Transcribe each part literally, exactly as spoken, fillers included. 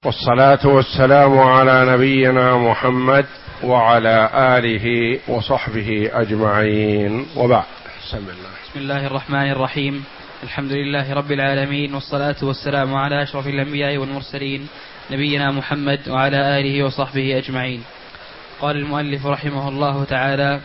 والصلاة والسلام على نبينا محمد وعلى آله وصحبه أجمعين، وبعد. بسم الله بسم الله الرحمن الرحيم. الحمد لله رب العالمين، والصلاة والسلام على أشرف الأنبياء والمرسلين نبينا محمد وعلى آله وصحبه أجمعين. قال المؤلف رحمه الله تعالى: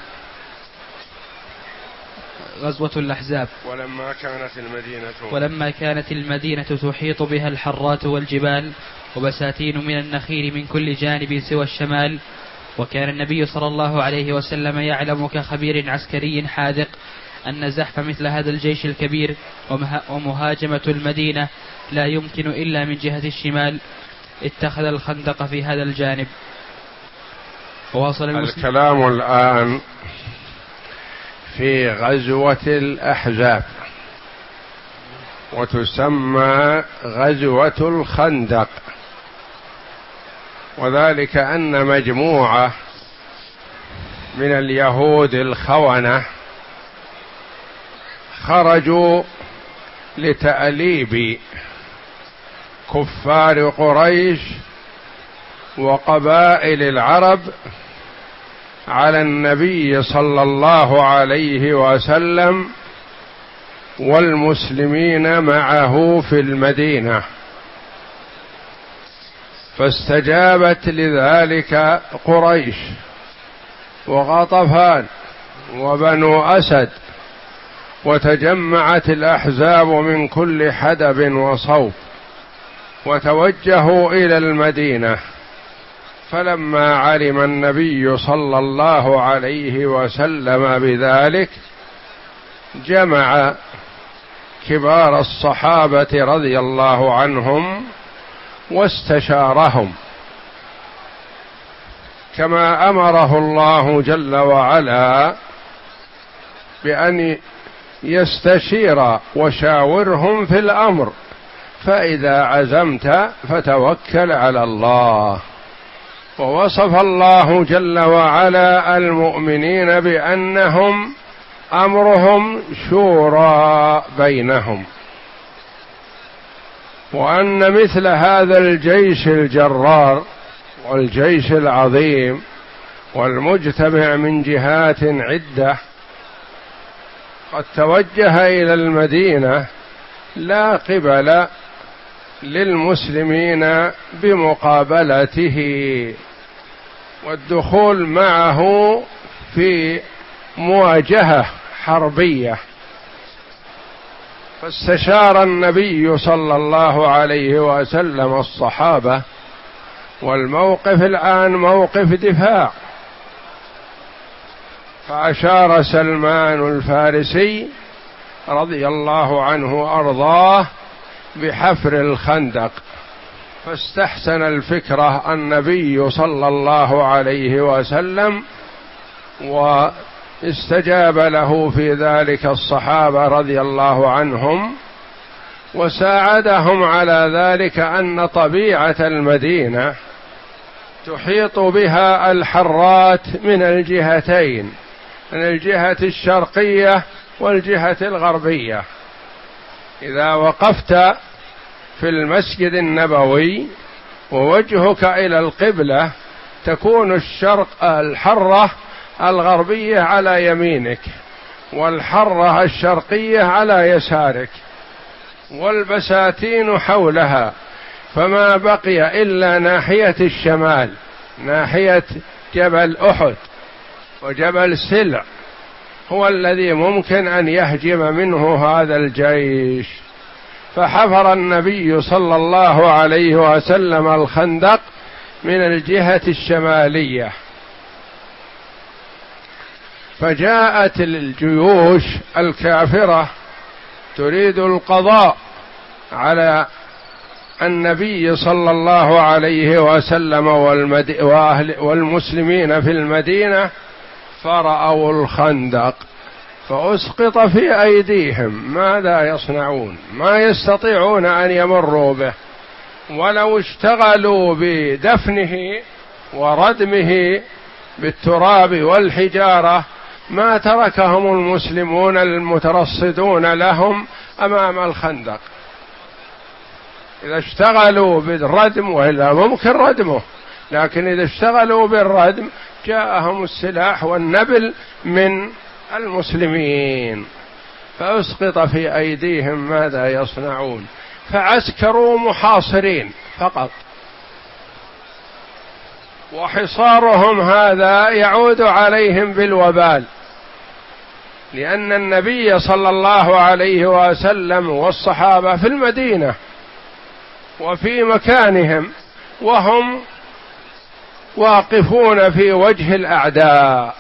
غزوة الأحزاب. ولما كانت المدينة ولما كانت المدينة تحيط بها الحرات والجبال وبساتين من النخيل من كل جانب سوى الشمال، وكان النبي صلى الله عليه وسلم يعلم كخبير عسكري حاذق أن زحف مثل هذا الجيش الكبير ومهاجمة المدينة لا يمكن إلا من جهة الشمال، اتخذ الخندق في هذا الجانب. وواصل الكلام الآن في غزوة الأحزاب، وتسمى غزوة الخندق، وذلك أن مجموعة من اليهود الخونة خرجوا لتأليب كفار قريش وقبائل العرب على النبي صلى الله عليه وسلم والمسلمين معه في المدينة، فاستجابت لذلك قريش وغطفان وبنو أسد، وتجمعت الأحزاب من كل حدب وصوب وتوجهوا إلى المدينة. فلما علم النبي صلى الله عليه وسلم بذلك جمع كبار الصحابة رضي الله عنهم واستشارهم، كما أمره الله جل وعلا بأن يستشير وشاورهم في الأمر، فإذا عزمت فتوكل على الله. ووصف الله جل وعلا المؤمنين بأنهم أمرهم شورى بينهم، وأن مثل هذا الجيش الجرار والجيش العظيم والمجتمع من جهات عدة قد توجه إلى المدينة لا قبل للمسلمين بمقابلته والدخول معه في مواجهة حربية. فاستشار النبي صلى الله عليه وسلم الصحابة، والموقف الآن موقف دفاع، فأشار سلمان الفارسي رضي الله عنه وأرضاه بحفر الخندق، فاستحسن الفكرة النبي صلى الله عليه وسلم واستجاب له في ذلك الصحابة رضي الله عنهم، وساعدهم على ذلك أن طبيعة المدينة تحيط بها الحرات من الجهتين، من الجهة الشرقية والجهة الغربية. إذا وقفت في المسجد النبوي ووجهك إلى القبلة تكون الشرق الحرة الغربية على يمينك، والحرة الشرقية على يسارك، والبساتين حولها، فما بقي إلا ناحية الشمال، ناحية جبل أحد وجبل سلع، هو الذي ممكن أن يهجم منه هذا الجيش. فحفر النبي صلى الله عليه وسلم الخندق من الجهة الشمالية، فجاءت الجيوش الكافرة تريد القضاء على النبي صلى الله عليه وسلم والمسلمين في المدينة، فرأوا الخندق فأسقط في أيديهم، ماذا يصنعون؟ ما يستطيعون أن يمروا به، ولو اشتغلوا بدفنه وردمه بالتراب والحجارة ما تركهم المسلمون المترصدون لهم أمام الخندق. إذا اشتغلوا بالردم، وإلا ممكن ردمه، لكن إذا اشتغلوا بالردم جاءهم السلاح والنبل من المسلمين، فأسقط في أيديهم ماذا يصنعون، فعسكروا محاصرين فقط. وحصارهم هذا يعود عليهم بالوبال، لأن النبي صلى الله عليه وسلم والصحابة في المدينة وفي مكانهم، وهم واقفون في وجه الأعداء،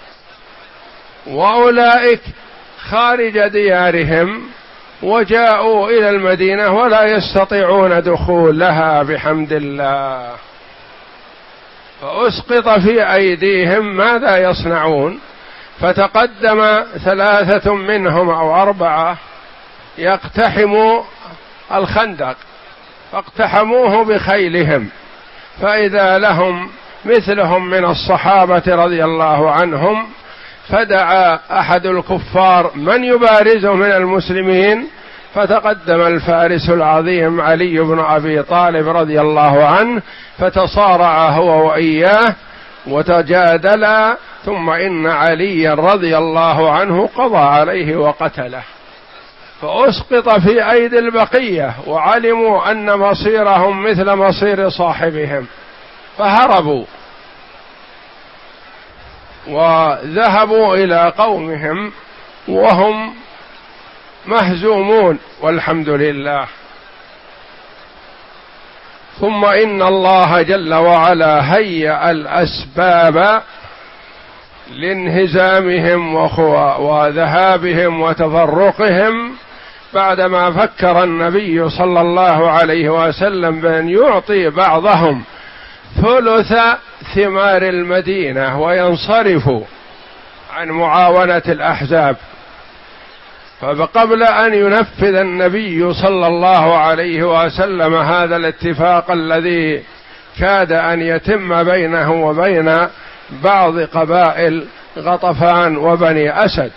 وأولئك خارج ديارهم وجاءوا إلى المدينة ولا يستطيعون دخولها بحمد الله، فأسقط في أيديهم ماذا يصنعون. فتقدم ثلاثة منهم أو أربعة يقتحموا الخندق، فاقتحموه بخيلهم، فإذا لهم مثلهم من الصحابة رضي الله عنهم، فدعا أحد الكفار من يبارزه من المسلمين، فتقدم الفارس العظيم علي بن أبي طالب رضي الله عنه، فتصارع هو وإياه وتجادلا، ثم إن عليا رضي الله عنه قضى عليه وقتله، فأسقط في أيدي البقية، وعلموا أن مصيرهم مثل مصير صاحبهم، فهربوا وذهبوا إلى قومهم وهم مهزومون والحمد لله. ثم إن الله جل وعلا هيأ الأسباب لانهزامهم وذهابهم وتفرقهم، بعدما فكر النبي صلى الله عليه وسلم بأن يعطي بعضهم ثلث ثمار المدينة وينصرفوا عن معاونة الأحزاب. فقبل أن ينفذ النبي صلى الله عليه وسلم هذا الاتفاق الذي كاد أن يتم بينه وبين بعض قبائل غطفان وبني أسد،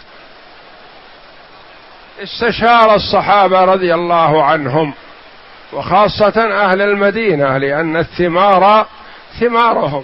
استشار الصحابة رضي الله عنهم وخاصة أهل المدينة، لأن الثمار ثمارهم.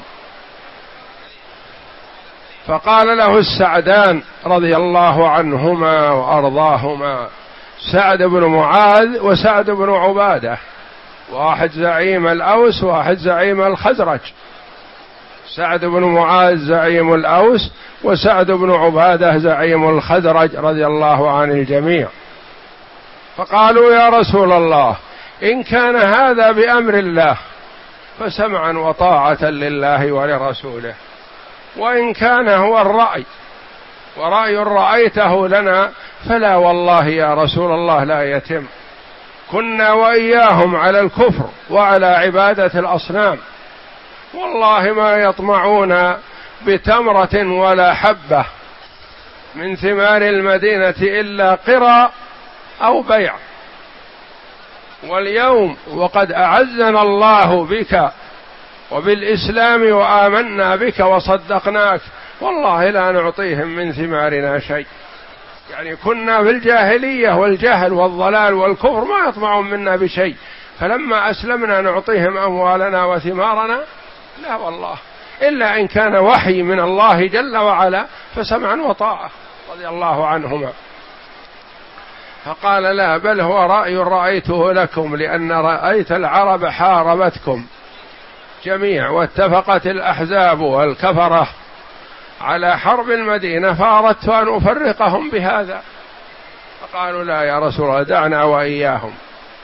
فقال له السعدان رضي الله عنهما وأرضاهما، سعد بن معاذ وسعد بن عبادة، واحد زعيم الأوس واحد زعيم الخزرج، سعد بن معاذ زعيم الأوس وسعد بن عبادة زعيم الخزرج رضي الله عن الجميع. فقالوا يا رسول الله إن كان هذا بأمر الله فسمعا وطاعة لله ولرسوله، وإن كان هو الرأي ورأي رأيته لنا فلا والله يا رسول الله لا يتم، كنا وإياهم على الكفر وعلى عبادة الأصنام، والله ما يطمعون بتمرة ولا حبة من ثمار المدينة إلا قرى أو بيع، واليوم وقد أعزنا الله بك وبالإسلام وآمنا بك وصدقناك، والله لا نعطيهم من ثمارنا شيء. يعني كنا في الجاهلية والجهل والضلال والكفر ما يطمعون منا بشيء، فلما أسلمنا نعطيهم أموالنا وثمارنا؟ لا والله، إلا إن كان وحي من الله جل وعلا فسمعا وطاعة رضي الله عنهما. فقال لا، بل هو رأي رأيته لكم، لأن رأيت العرب حاربتكم جميع واتفقت الأحزاب والكفرة على حرب المدينة، فأردت أن أفرقهم بهذا. فقالوا لا يا رسول الله دعنا وإياهم.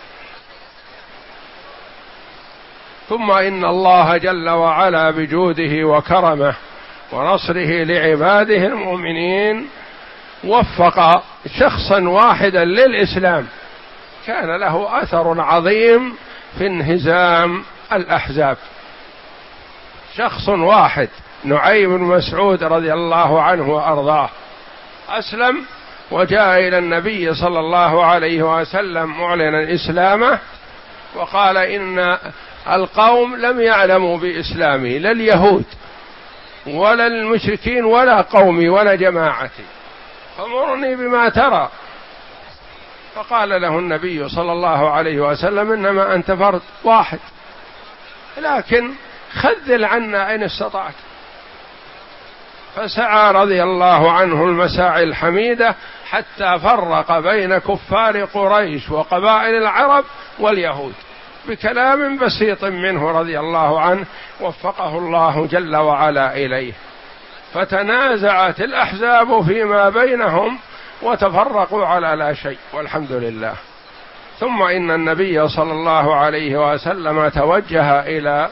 ثم إن الله جل وعلا بجوده وكرمه ونصره لعباده المؤمنين وفق شخصا واحدا للإسلام كان له أثر عظيم في انهزام الأحزاب. شخص واحد، نعيم بن مسعود رضي الله عنه وأرضاه، أسلم وجاء إلى النبي صلى الله عليه وسلم معلنا إسلامه، وقال إن القوم لم يعلموا بإسلامي، لا اليهود ولا المشركين ولا قومي ولا جماعتي، فمرني بما ترى. فقال له النبي صلى الله عليه وسلم إنما أنت فرد واحد، لكن خذل عنا إن استطعت. فسعى رضي الله عنه المساعي الحميدة حتى فرق بين كفار قريش وقبائل العرب واليهود بكلام بسيط منه رضي الله عنه، وفقه الله جل وعلا إليه، فتنازعت الأحزاب فيما بينهم وتفرقوا على لا شيء، والحمد لله. ثم إن النبي صلى الله عليه وسلم توجه إلى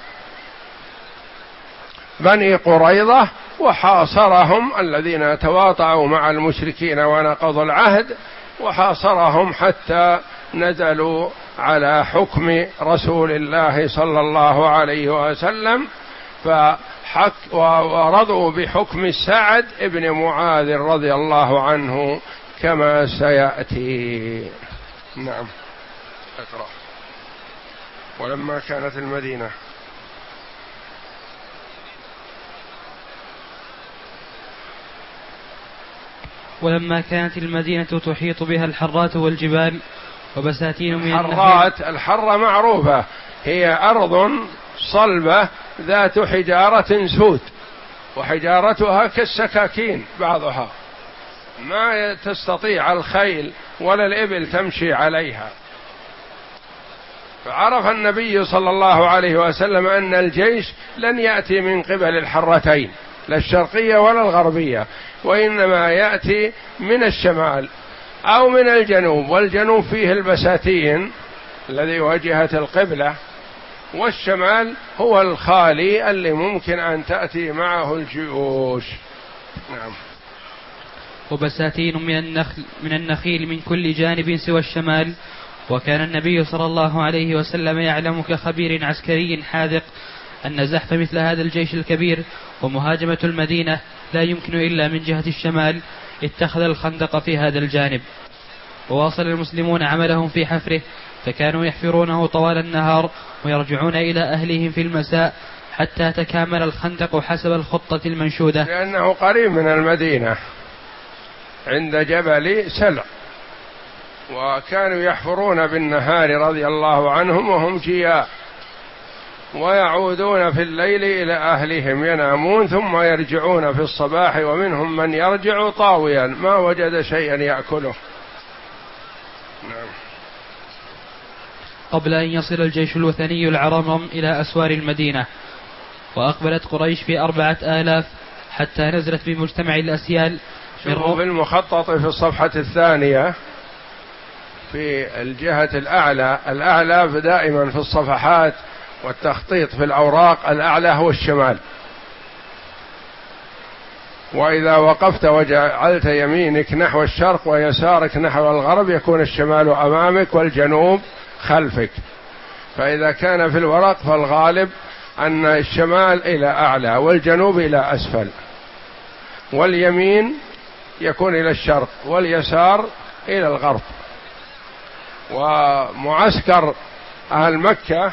بني قريظة وحاصرهم، الذين تواطؤوا مع المشركين ونقضوا العهد، وحاصرهم حتى نزلوا على حكم رسول الله صلى الله عليه وسلم، فحك ورضوا بحكم سعد بن معاذ رضي الله عنه كما سيأتي. نعم. اقرأ. ولما كانت المدينة ولما كانت المدينة تحيط بها الحرات والجبال وبساتين من الحرات، الحرة معروفة، هي أرض صلبة ذات حجارة سود، وحجارتها كالسكاكين بعضها، ما تستطيع الخيل ولا الإبل تمشي عليها. فعرف النبي صلى الله عليه وسلم أن الجيش لن يأتي من قبل الحرتين، لا الشرقية ولا الغربية، وإنما يأتي من الشمال أو من الجنوب، والجنوب فيه البساتين الذي واجهة القبلة، والشمال هو الخالي اللي ممكن أن تأتي معه الجيوش. نعم. وبساتين من النخل من النخيل من كل جانب سوى الشمال. وكان النبي صلى الله عليه وسلم يعلم كخبير عسكري حاذق أن زحف مثل هذا الجيش الكبير ومهاجمة المدينة لا يمكن إلا من جهة الشمال، اتخذ الخندق في هذا الجانب. وواصل المسلمون عملهم في حفره، فكانوا يحفرونه طوال النهار ويرجعون إلى أهلهم في المساء حتى تكامل الخندق حسب الخطة المنشودة، لأنه قريب من المدينة عند جبل سلع، وكانوا يحفرون بالنهار رضي الله عنهم وهم جياع، ويعودون في الليل إلى أهلهم ينامون، ثم يرجعون في الصباح، ومنهم من يرجع طاويا ما وجد شيئا يأكله. نعم. قبل أن يصل الجيش الوثني العرمرم إلى أسوار المدينة، وأقبلت قريش في أربعة آلاف حتى نزلت بمجتمع الأسيال. شوفوا في المخطط في الصفحة الثانية في الجهة الأعلى، الأعلى دائما في الصفحات والتخطيط في الأوراق الأعلى هو الشمال، وإذا وقفت وجعلت يمينك نحو الشرق ويسارك نحو الغرب يكون الشمال أمامك والجنوب خلفك. فإذا كان في الورق فالغالب أن الشمال إلى أعلى والجنوب إلى أسفل، واليمين يكون إلى الشرق واليسار إلى الغرب. ومعسكر أهل مكة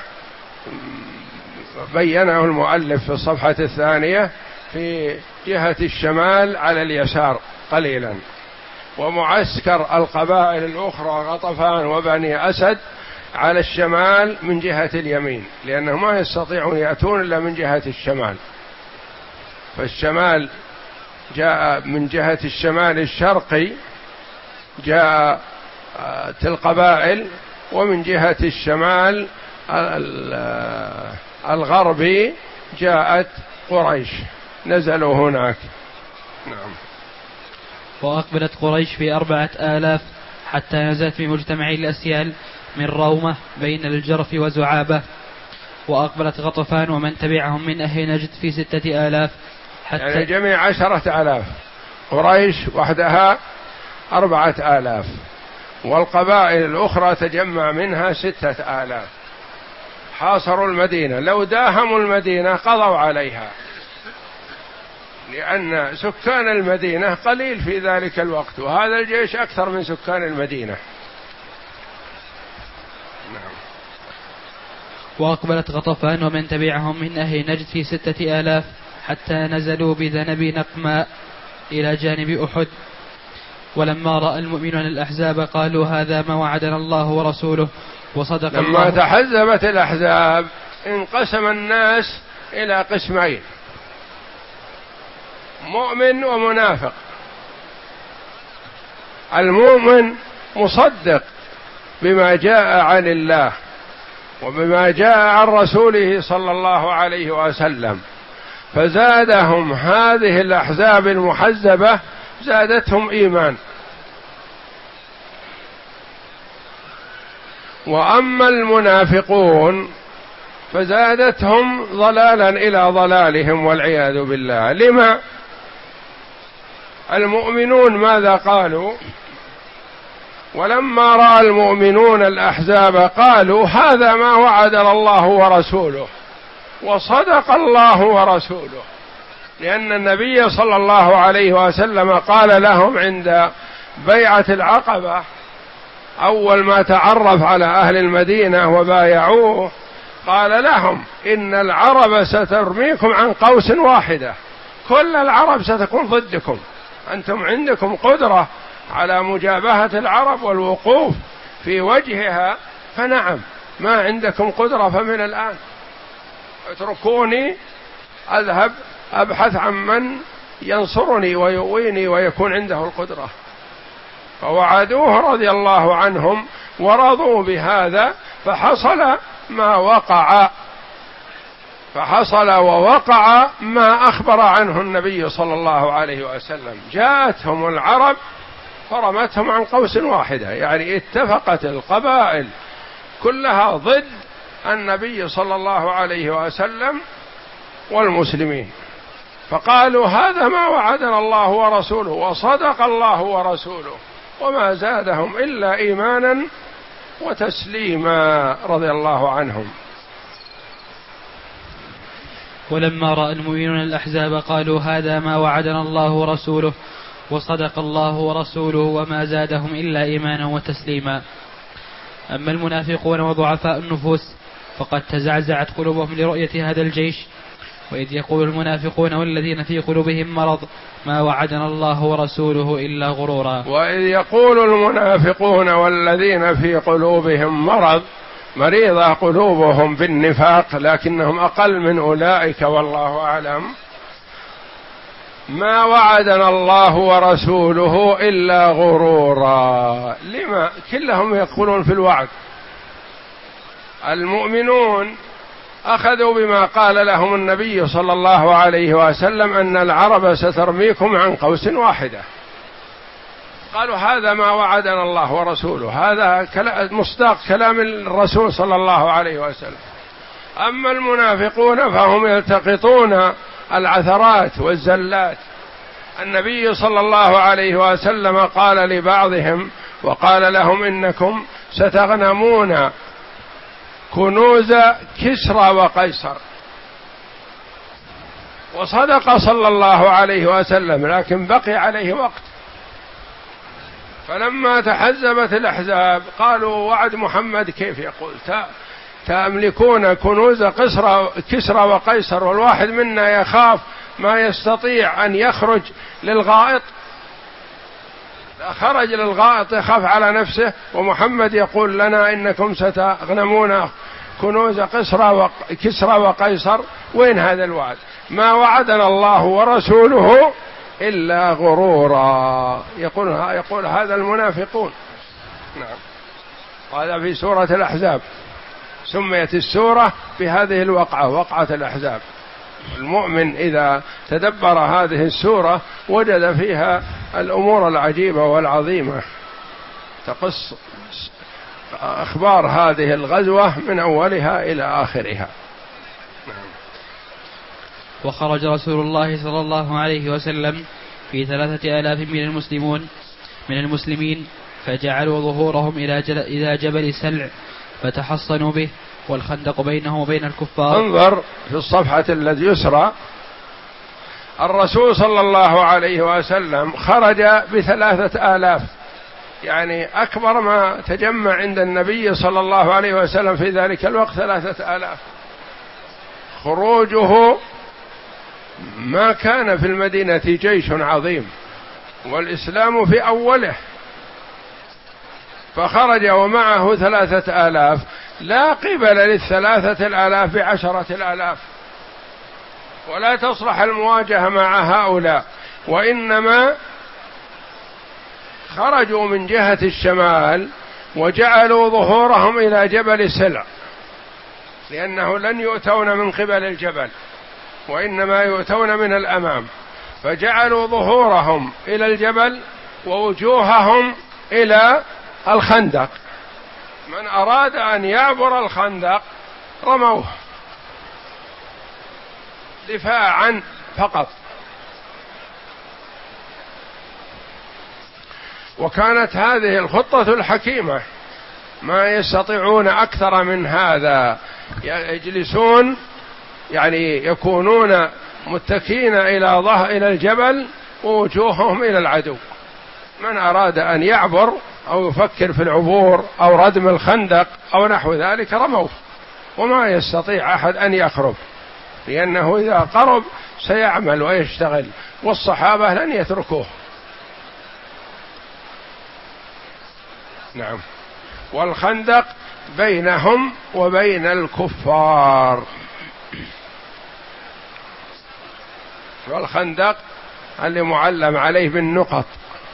بينه المؤلف في الصفحة الثانية في جهة الشمال على اليسار قليلا، ومعسكر القبائل الأخرى غطفان وبني أسد على الشمال من جهة اليمين، لأنهم ما يستطيعون يأتون إلا من جهة الشمال. فالشمال جاء من جهة الشمال الشرقي جاء القبائل، ومن جهة الشمال الغربي جاءت قريش، نزلوا هناك. نعم. وأقبلت قريش في أربعة آلاف حتى نزلت في مجتمع الأسيال من رومة بين الجرف وزعابة. وأقبلت غطفان ومن تبعهم من أهل نجد في ستة آلاف حتى يعني جميع عشرة آلاف، قريش وحدها أربعة آلاف، والقبائل الأخرى تجمع منها ستة آلاف. حاصروا المدينة، لو داهموا المدينة قضوا عليها، لأن سكان المدينة قليل في ذلك الوقت، وهذا الجيش أكثر من سكان المدينة. نعم. وأقبلت غطفان ومن تبعهم من أهل نجد في ستة آلاف حتى نزلوا بذنب نقماء إلى جانب أحد. ولما رأى المؤمنون الأحزاب قالوا هذا ما وعدنا الله ورسوله وصدق الله. لما تحزبت الأحزاب انقسم الناس إلى قسمين: مؤمن ومنافق. المؤمن مصدق بما جاء عن الله وبما جاء عن رسوله صلى الله عليه وسلم، فزادهم هذه الأحزاب المحزبة زادتهم إيمان. وأما المنافقون فزادتهم ضلالا إلى ضلالهم والعياذ بالله. لما؟ المؤمنون ماذا قالوا؟ ولما رأى المؤمنون الأحزاب قالوا هذا ما وعدنا الله ورسوله وصدق الله ورسوله، لأن النبي صلى الله عليه وسلم قال لهم عند بيعة العقبة أول ما تعرف على أهل المدينة وبايعوه، قال لهم إن العرب سترميكم عن قوس واحدة، كل العرب ستكون ضدكم، أنتم عندكم قدرة على مجابهة العرب والوقوف في وجهها، فنعم، ما عندكم قدرة فمن الآن اتركوني أذهب أبحث عن من ينصرني ويؤويني ويكون عنده القدرة. فوعدوه رضي الله عنهم ورضوا بهذا، فحصل ما وقع فحصل ووقع ما أخبر عنه النبي صلى الله عليه وسلم. جاءتهم العرب فرمتهم عن قوس واحدة، يعني اتفقت القبائل كلها ضد النبي صلى الله عليه وسلم والمسلمين، فقالوا هذا ما وعدنا الله ورسوله وصدق الله ورسوله، وما زادهم إلا إيمانا وتسليما رضي الله عنهم. ولما رأى المؤمنون الأحزاب قالوا هذا ما وعدنا الله ورسوله وصدق الله ورسوله وما زادهم إلا إيمانا وتسليما. أما المنافقون وضعفاء النفوس فقد تزعزعت قلوبهم لرؤية هذا الجيش، وإذ يقول المنافقون والذين في قلوبهم مرض ما وعدنا الله ورسوله إلا غرورا. وإذ يقول المنافقون والذين في قلوبهم مرض، مريضة قلوبهم بالنفاق لكنهم أقل من أولئك والله أعلم، ما وعدنا الله ورسوله إلا غرورا. لما؟ كلهم يقولون في الوعد. المؤمنون أخذوا بما قال لهم النبي صلى الله عليه وسلم أن العرب سترميكم عن قوس واحدة، قالوا هذا ما وعدنا الله ورسوله، هذا مصداق كلام الرسول صلى الله عليه وسلم. أما المنافقون فهم يلتقطون العثرات والزلات. النبي صلى الله عليه وسلم قال لبعضهم وقال لهم إنكم ستغنمون كنوز كسرى وقيصر، وصدق صلى الله عليه وسلم، لكن بقي عليه وقت. فلما تحزبت الأحزاب قالوا وعد محمد كيف يقول تملكون كنوز كسرى وقيصر والواحد منا يخاف ما يستطيع أن يخرج للغائط، خرج للغائط يخاف على نفسه، ومحمد يقول لنا إنكم ستغنمون كنوز كسرى وقيصر. وين هذا الوعد؟ ما وعدنا الله ورسوله إلا غرورا. يقول يقول هذا المنافقون. نعم، وهذا في سورة الأحزاب، سميت السورة بهذه الوقعة، وقعة الأحزاب. المؤمن إذا تدبر هذه السورة وجد فيها الأمور العجيبة والعظيمة، تقص أخبار هذه الغزوة من أولها إلى آخرها. وخرج رسول الله صلى الله عليه وسلم في ثلاثة آلاف من المسلمون من المسلمين، فجعلوا ظهورهم إلى جبل سلع فتحصنوا به، والخندق بينه وبين الكفار. انظر في الصفحة اليسرى، الرسول صلى الله عليه وسلم خرج بثلاثة آلاف، يعني أكبر ما تجمع عند النبي صلى الله عليه وسلم في ذلك الوقت ثلاثة آلاف. خروجه ما كان في المدينة جيش عظيم، والإسلام في أوله، فخرج ومعه ثلاثة آلاف، لا قبل للثلاثة الآلاف بعشرة الآلاف، ولا تصلح المواجهة مع هؤلاء، وإنما خرجوا من جهة الشمال وجعلوا ظهورهم إلى جبل سلع، لأنه لن يؤتون من قبل الجبل وإنما يؤتون من الأمام، فجعلوا ظهورهم إلى الجبل ووجوههم إلى الخندق. من أراد أن يعبر الخندق رموه دفاعا فقط. وكانت هذه الخطة الحكيمة، ما يستطيعون أكثر من هذا، يجلسون يعني يكونون متكين إلى ظهر إلى الجبل ووجوههم إلى العدو. من أراد أن يعبر أو يفكر في العبور أو ردم الخندق أو نحو ذلك رموه، وما يستطيع أحد أن يقرب، لأنه إذا قرب سيعمل ويشتغل، والصحابة لن يتركوه. نعم. والخندق بينهم وبين الكفار، والخندق اللي معلم عليه بالنقط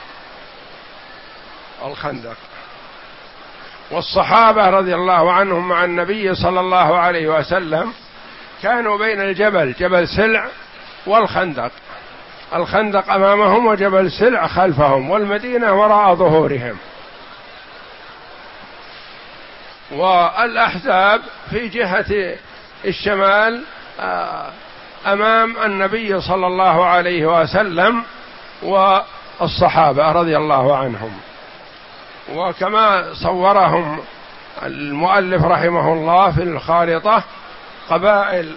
الخندق. والصحابة رضي الله عنهم مع النبي صلى الله عليه وسلم كانوا بين الجبل جبل سلع والخندق، الخندق أمامهم وجبل سلع خلفهم، والمدينة وراء ظهورهم. والأحزاب في جهة الشمال أمام النبي صلى الله عليه وسلم والصحابة رضي الله عنهم. وكما صورهم المؤلف رحمه الله في الخارطة، قبائل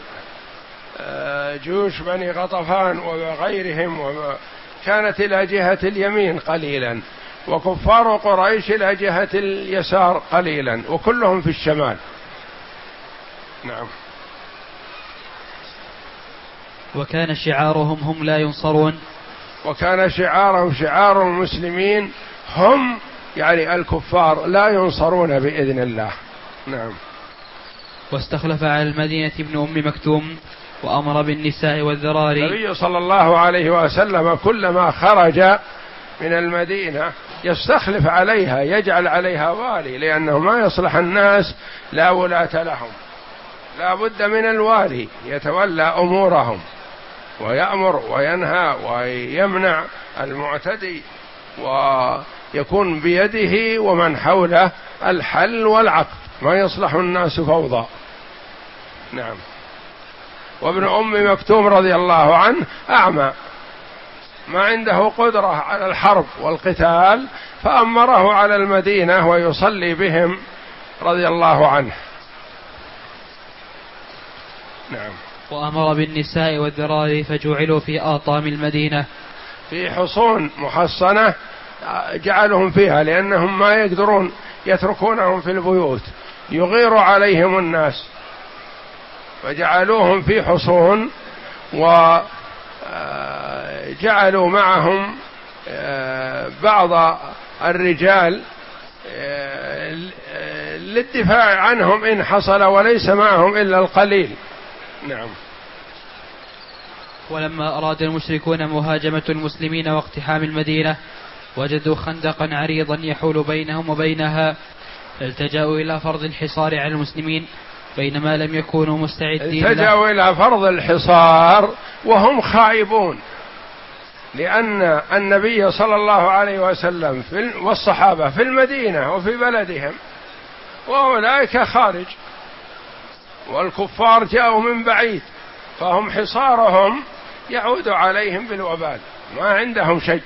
جيوش بني غطفان وغيرهم كانت إلى جهة اليمين قليلا، وكفار قريش إلى جهة اليسار قليلا، وكلهم في الشمال. نعم. وكان شعارهم هم لا ينصرون، وكان شعارهم شعار المسلمين هم يعني الكفار لا ينصرون بإذن الله. نعم. واستخلف على المدينة ابن أم مكتوم وأمر بالنساء والذراري. النبي صلى الله عليه وسلم كلما خرج من المدينة يستخلف عليها، يجعل عليها والي، لأنه ما يصلح الناس لا ولاة لهم، لا بد من الوالي يتولى أمورهم ويأمر وينهى ويمنع المعتدي، ويكون بيده ومن حوله الحل والعقد، ما يصلح الناس فوضى. نعم. وابن أم مكتوم رضي الله عنه أعمى، ما عنده قدرة على الحرب والقتال، فأمره على المدينة ويصلي بهم رضي الله عنه. نعم. وأمر بالنساء والذراري فجعلوا في آطام المدينة، في حصون محصنة جعلهم فيها، لأنهم ما يقدرون يتركونهم في البيوت، يغير عليهم الناس، فجعلوهم في حصون، وجعلوا معهم بعض الرجال للدفاع عنهم إن حصل، وليس معهم إلا القليل. نعم. ولما أراد المشركون مهاجمة المسلمين واقتحام المدينة وجدوا خندقا عريضا يحول بينهم وبينها، التجأوا إلى فرض الحصار على المسلمين بينما لم يكونوا مستعدين. التجأوا إلى فرض الحصار وهم خائبون، لأن النبي صلى الله عليه وسلم والصحابة في المدينة وفي بلدهم، وأولئك خارج، والكفار جاءوا من بعيد، فهم حصارهم يعود عليهم بالوبال، ما عندهم شيء.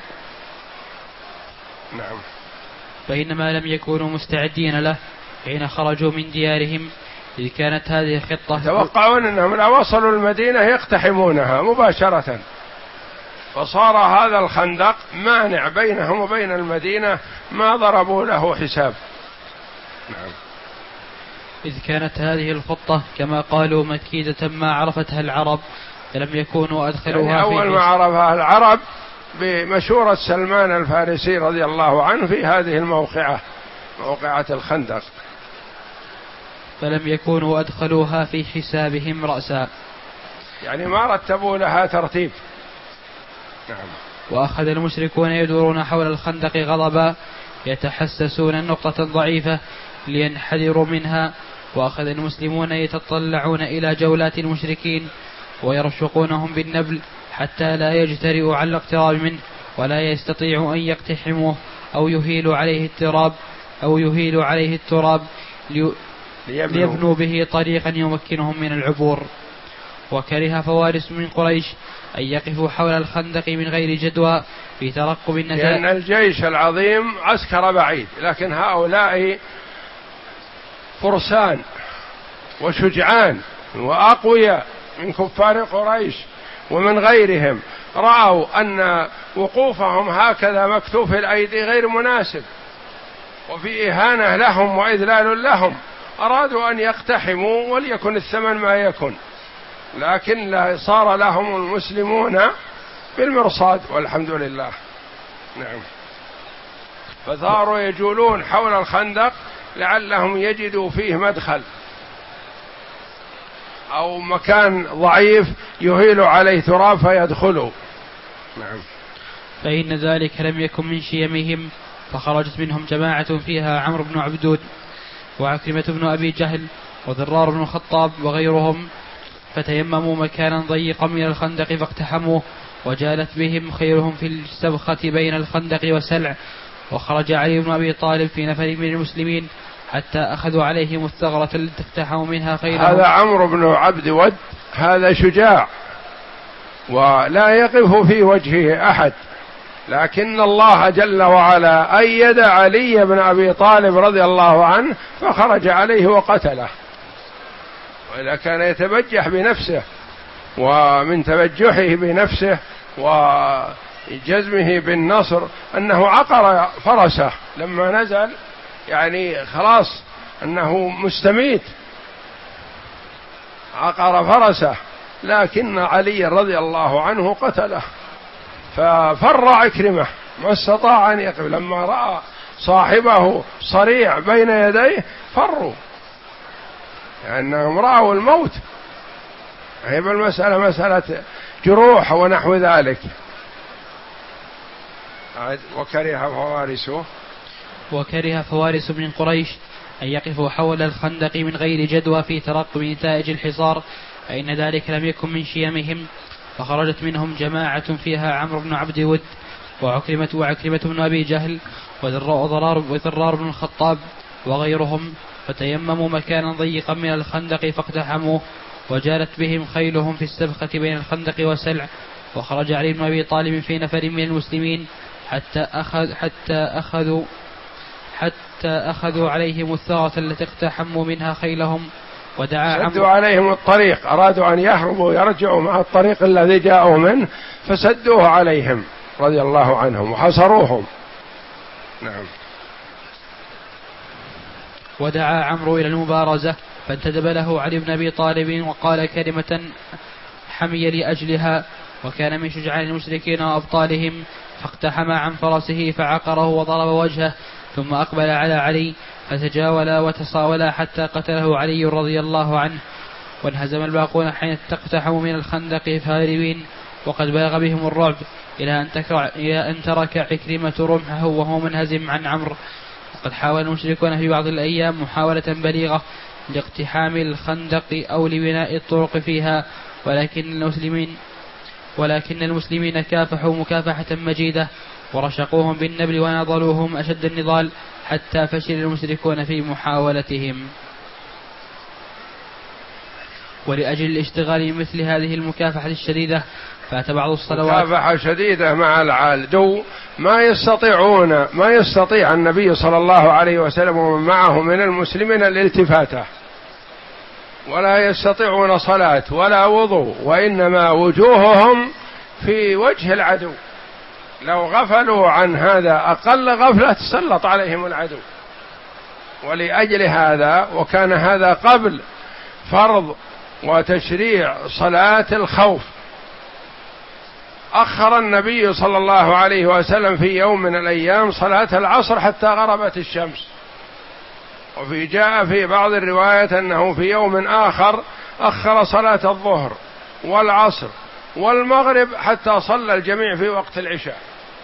نعم. بينما لم يكونوا مستعدين له حين خرجوا من ديارهم، إذ كانت هذه الخطة توقعون أنهم لو وصلوا المدينة يقتحمونها مباشرة، فصار هذا الخندق مانع بينهم وبين المدينة، ما ضربوا له حساب. نعم. إذ كانت هذه الخطة كما قالوا مكيدة ما عرفتها العرب، فلم يكونوا أدخلوها يعني أول في ما عرفها العرب بمشورة سلمان الفارسي رضي الله عنه في هذه الموقعة، موقعة الخندق. فلم يكونوا أدخلوها في حسابهم رأسا، يعني ما رتبوا لها ترتيب. نعم. وأخذ المشركون يدورون حول الخندق غضبا يتحسسون النقطة ضعيفة لينحدروا منها، وأخذ المسلمون يتطلعون إلى جولات المشركين ويرشقونهم بالنبل حتى لا يجترئوا على الاقتراب منه ولا يستطيعوا أن يقتحموه أو يهيلوا عليه التراب أو يهيلوا عليه التراب ليبنوا به طريقا يمكنهم من العبور. وكره فوارس من قريش أن يقفوا حول الخندق من غير جدوى في ترقب النتائج، لأن الجيش العظيم عسكر بعيد، لكن هؤلاء فرسان وشجعان وأقوياء من كفار قريش ومن غيرهم، رأوا أن وقوفهم هكذا مكتوف الأيدي غير مناسب وفي إهانة لهم وإذلال لهم، أرادوا أن يقتحموا وليكن الثمن ما يكن، لكن صار لهم المسلمون بالمرصاد والحمد لله. نعم. فصاروا يجولون حول الخندق لعلهم يجدوا فيه مدخل أو مكان ضعيف يهيل عليه تراب فيدخلوا. نعم. فإن ذلك لم يكن من شيمهم، فخرجت منهم جماعة فيها عمرو بن عبدود وعكرمة بن أبي جهل وذرار بن الخطاب وغيرهم، فتيمموا مكانا ضيقا من الخندق فاقتحموه، وجالت بهم خيرهم في السبخة بين الخندق والسلع. وخرج علي بن أبي طالب في نفر من المسلمين حتى أخذوا عليهم الثغرة التي اقتحموا منها خيرهم. هذا عمرو بن عبد ود، هذا شجاع ولا يقف في وجهه أحد، لكن الله جل وعلا أيد علي بن أبي طالب رضي الله عنه فخرج عليه وقتله، وإذا كان يتبجح بنفسه، ومن تبجحه بنفسه وجزمه بالنصر أنه عقر فرسه لما نزل، يعني خلاص أنه مستميت، عقر فرسه، لكن علي رضي الله عنه قتله. ففر عكرمة ما استطاع أن يقف، لما رأى صاحبه صريع بين يديه فروا، لأنهم رأوا الموت. هي المسألة مسألة جروح ونحو ذلك. وكره فوارسه وكره فوارس من قريش أن يقفوا حول الخندق من غير جدوى في ترقب نتائج الحصار، فإن ذلك لم يكن من شيمهم. فخرجت منهم جماعة فيها عمرو بن عبد ود وعكرمة, وعكرمة بن أبي جهل وذرار بن الخطاب وغيرهم، فتيمموا مكانا ضيقا من الخندق فاقتحموه، وجالت بهم خيلهم في السبخة بين الخندق والسلع. وخرج علي بن أبي طالب في نفر من المسلمين حتى أخذ حتى أخذوا حتى أخذوا عليهم الثغرة التي اقتحموا منها خيلهم، ودعا سدوا عليهم الطريق، أرادوا أن يهربوا يرجعوا مع الطريق الذي جاءوا منه فسدوه عليهم رضي الله عنهم وحصروهم. نعم. ودعا عمرو إلى المبارزة فانتدب له علي بن أبي طالب وقال كلمة حمي لأجلها، وكان من شجعان المشركين وأبطالهم، فاقتحم عن فرسه فعقره وضرب وجهه، ثم أقبل على علي فتجاولا وتصاولا حتى قتله علي رضي الله عنه. وانهزم الباقون حين اقتحموا من الخندق هاربين، وقد بلغ بهم الرعب إلى أن ترك عكرمة رمحه وهو منهزم عن عمرو. وقد حاول المشركون في بعض الأيام محاولة بليغة لاقتحام الخندق أو لبناء الطرق فيها، ولكن المسلمين ولكن المسلمين كافحوا مكافحة مجيدة ورشقوهم بالنبل وناضلوهم أشد النضال حتى فشل المشركون في محاولتهم. ولأجل الاشتغال بمثل هذه المكافحة الشديدة فات بعض الصلوات مكافحة شديدة مع العدو ما يستطيعون ما يستطيع النبي صلى الله عليه وسلم ومن معه من المسلمين الالتفاتة، ولا يستطيعون صلاة ولا وضوء، وإنما وجوههم في وجه العدو. لو غفلوا عن هذا أقل غفلة تسلط عليهم العدو. ولأجل هذا، وكان هذا قبل فرض وتشريع صلاة الخوف أخر النبي صلى الله عليه وسلم في يوم من الأيام صلاة العصر حتى غربت الشمس. وفي جاء في بعض الروايات أنه في يوم آخر أخر صلاة الظهر والعصر والمغرب حتى صلى الجميع في وقت العشاء،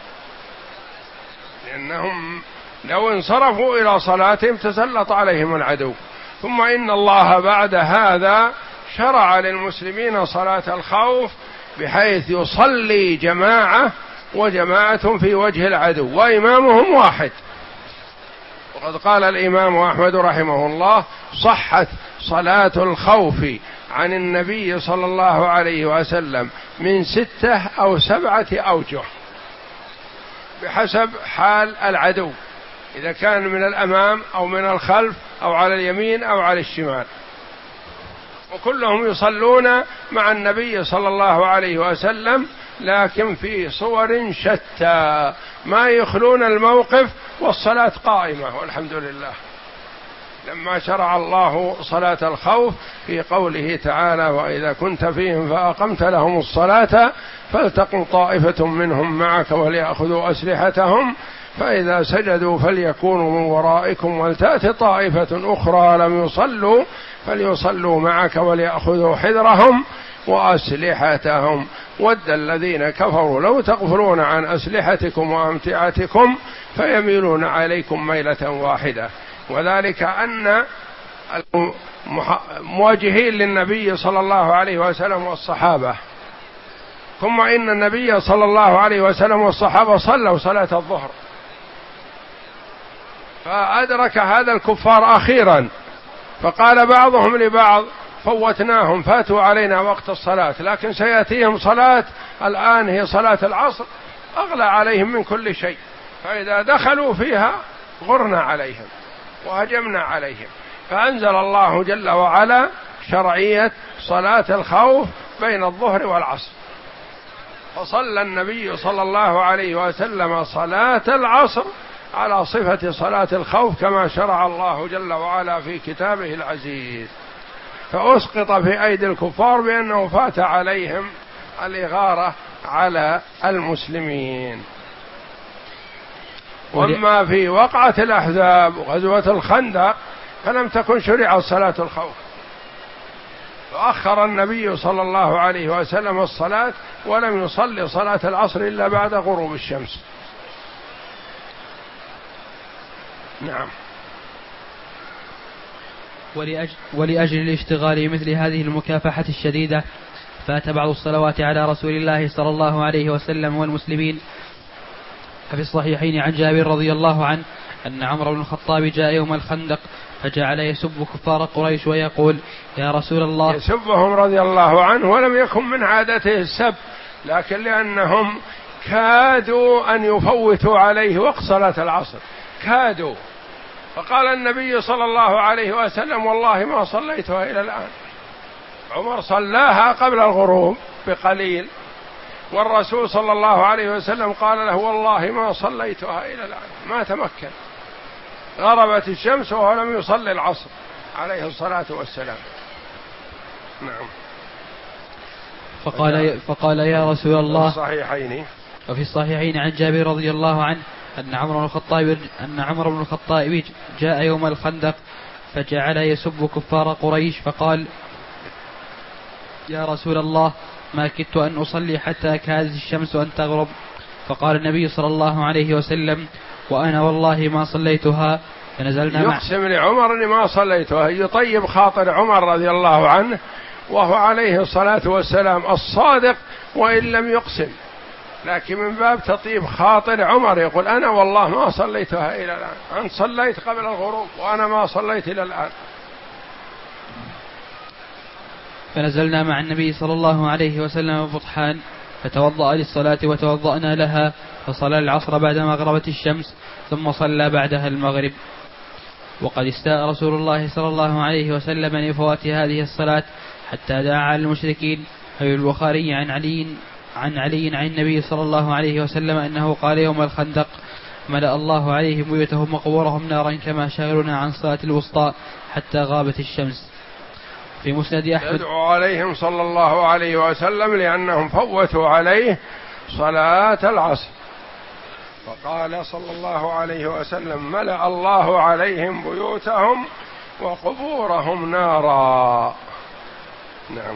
لأنهم لو انصرفوا إلى صلاتهم تسلط عليهم العدو. ثم إن الله بعد هذا شرع للمسلمين صلاة الخوف بحيث يصلي جماعة وجماعة في وجه العدو وإمامهم واحد. وقد قال الإمام أحمد رحمه الله: صحت صلاة الخوف عن النبي صلى الله عليه وسلم من ستة أو سبعة أوجه بحسب حال العدو، إذا كان من الأمام أو من الخلف أو على اليمين أو على الشمال، وكلهم يصلون مع النبي صلى الله عليه وسلم لكن في صور شتى ما يخلون الموقف والصلاة قائمة. والحمد لله لما شرع الله صلاة الخوف في قوله تعالى: وإذا كنت فيهم فأقمت لهم الصلاة فلتقم طائفة منهم معك وليأخذوا أسلحتهم فإذا سجدوا فليكونوا من ورائكم ولتأت طائفة أخرى لم يصلوا فليصلوا معك وليأخذوا حذرهم وأسلحتهم ود الذين كفروا لو تغفلون عن أسلحتكم وأمتعتكم فيميلون عليكم ميلة واحدة. وذلك أن المواجهين للنبي صلى الله عليه وسلم والصحابة، ثم إن النبي صلى الله عليه وسلم والصحابة صلوا صلاة الظهر، فأدرك هذا الكفار أخيرا، فقال بعضهم لبعض: فوتناهم، فاتوا علينا وقت الصلاة، لكن سيأتيهم صلاة الآن هي صلاة العصر أغلى عليهم من كل شيء، فإذا دخلوا فيها غرنا عليهم وهجمنا عليهم. فأنزل الله جل وعلا شرعية صلاة الخوف بين الظهر والعصر، فصلى النبي صلى الله عليه وسلم صلاة العصر على صفة صلاة الخوف كما شرع الله جل وعلا في كتابه العزيز، فأسقط في أيدي الكفار بأنه فات عليهم الإغارة على المسلمين. وأما في وقعة الأحزاب وغزوة الخندق فلم تكن شرعت صلاة الخوف، فأخر النبي صلى الله عليه وسلم الصلاة ولم يصلي صلاة العصر إلا بعد غروب الشمس. نعم. ولأجل, ولأجل الاشتغال بمثل هذه المكافحة الشديدة فات بعض الصلوات على رسول الله صلى الله عليه وسلم والمسلمين. ففي الصحيحين عن جابر رضي الله عنه أن عمرو بن الخطاب جاء يوم الخندق فجعل يسب كفار قريش ويقول: يا رسول الله، يسبهم رضي الله عنه، ولم يكن من عادته السب، لكن لأنهم كادوا أن يفوتوا عليه وقت صلاة العصر، كادوا، فقال النبي صلى الله عليه وسلم: والله ما صليتها إلى الآن. عمر صلاها قبل الغروب بقليل، والرسول صلى الله عليه وسلم قال له: والله ما صليتها إلى الآن، ما تمكن، غربت الشمس وهو لم يصلي العصر عليه الصلاة والسلام. نعم. فقال, فقال يا رسول الله، الصحيحين وفي الصحيحين عن جابر رضي الله عنه أن عمرو بن الخطاب أن عمرو بن الخطاب جاء يوم الخندق فجعل يسب كفار قريش فقال: يا رسول الله، ما كدت أن أصلي حتى كادت الشمس أن تغرب. فقال النبي صلى الله عليه وسلم: وأنا والله ما صليتها. فنزلنا مع يقسم لعمر أني ما صليتها، يطيب خاطر عمر رضي الله عنه، وهو عليه الصلاة والسلام الصادق وإن لم يقسم، لكن من باب تطيب خاطر عمر يقول: أنا والله ما صليتها إلى الآن، أنت صليت قبل الغروب وأنا ما صليت إلى الآن. فنزلنا مع النبي صلى الله عليه وسلم بطحان فتوضأ للصلاة وتوضأنا لها، فصلى العصر بعدما غربت الشمس ثم صلى بعدها المغرب. وقد استاء رسول الله صلى الله عليه وسلم لفوات هذه الصلاة حتى دعا على المشركين. في البخاري عن علي عن علي عن النبي صلى الله عليه وسلم أنه قال يوم الخندق: ملأ الله عليهم بيوتهم وقبورهم نارا كما شغلنا عن صلاة الوسطى حتى غابت الشمس. في مسند أحمد يدعو عليهم صلى الله عليه وسلم لأنهم فوتوا عليه صلاة العصر، فقال صلى الله عليه وسلم: ملأ الله عليهم بيوتهم وقبورهم نارا. نعم.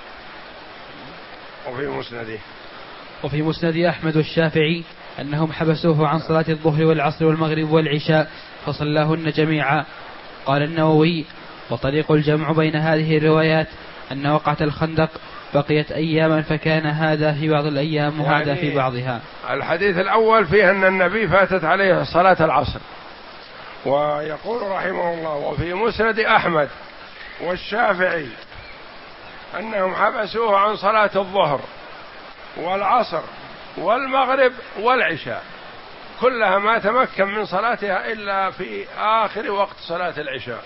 وفي مسنده وفي مسند أحمد الشافعي أنهم حبسوه عن صلاة الظهر والعصر والمغرب والعشاء فصلاهن جميعا. قال النووي: وطريق الجمع بين هذه الروايات أن وقعة الخندق بقيت أياما فكان هذا في بعض الأيام وهذا يعني في بعضها. الحديث الأول فيه أن النبي فاتت عليه صلاة العصر، ويقول رحمه الله: وفي مسند أحمد والشافعي أنهم حبسوه عن صلاة الظهر والعصر والمغرب والعشاء، كلها ما تمكن من صلاتها إلا في آخر وقت صلاة العشاء.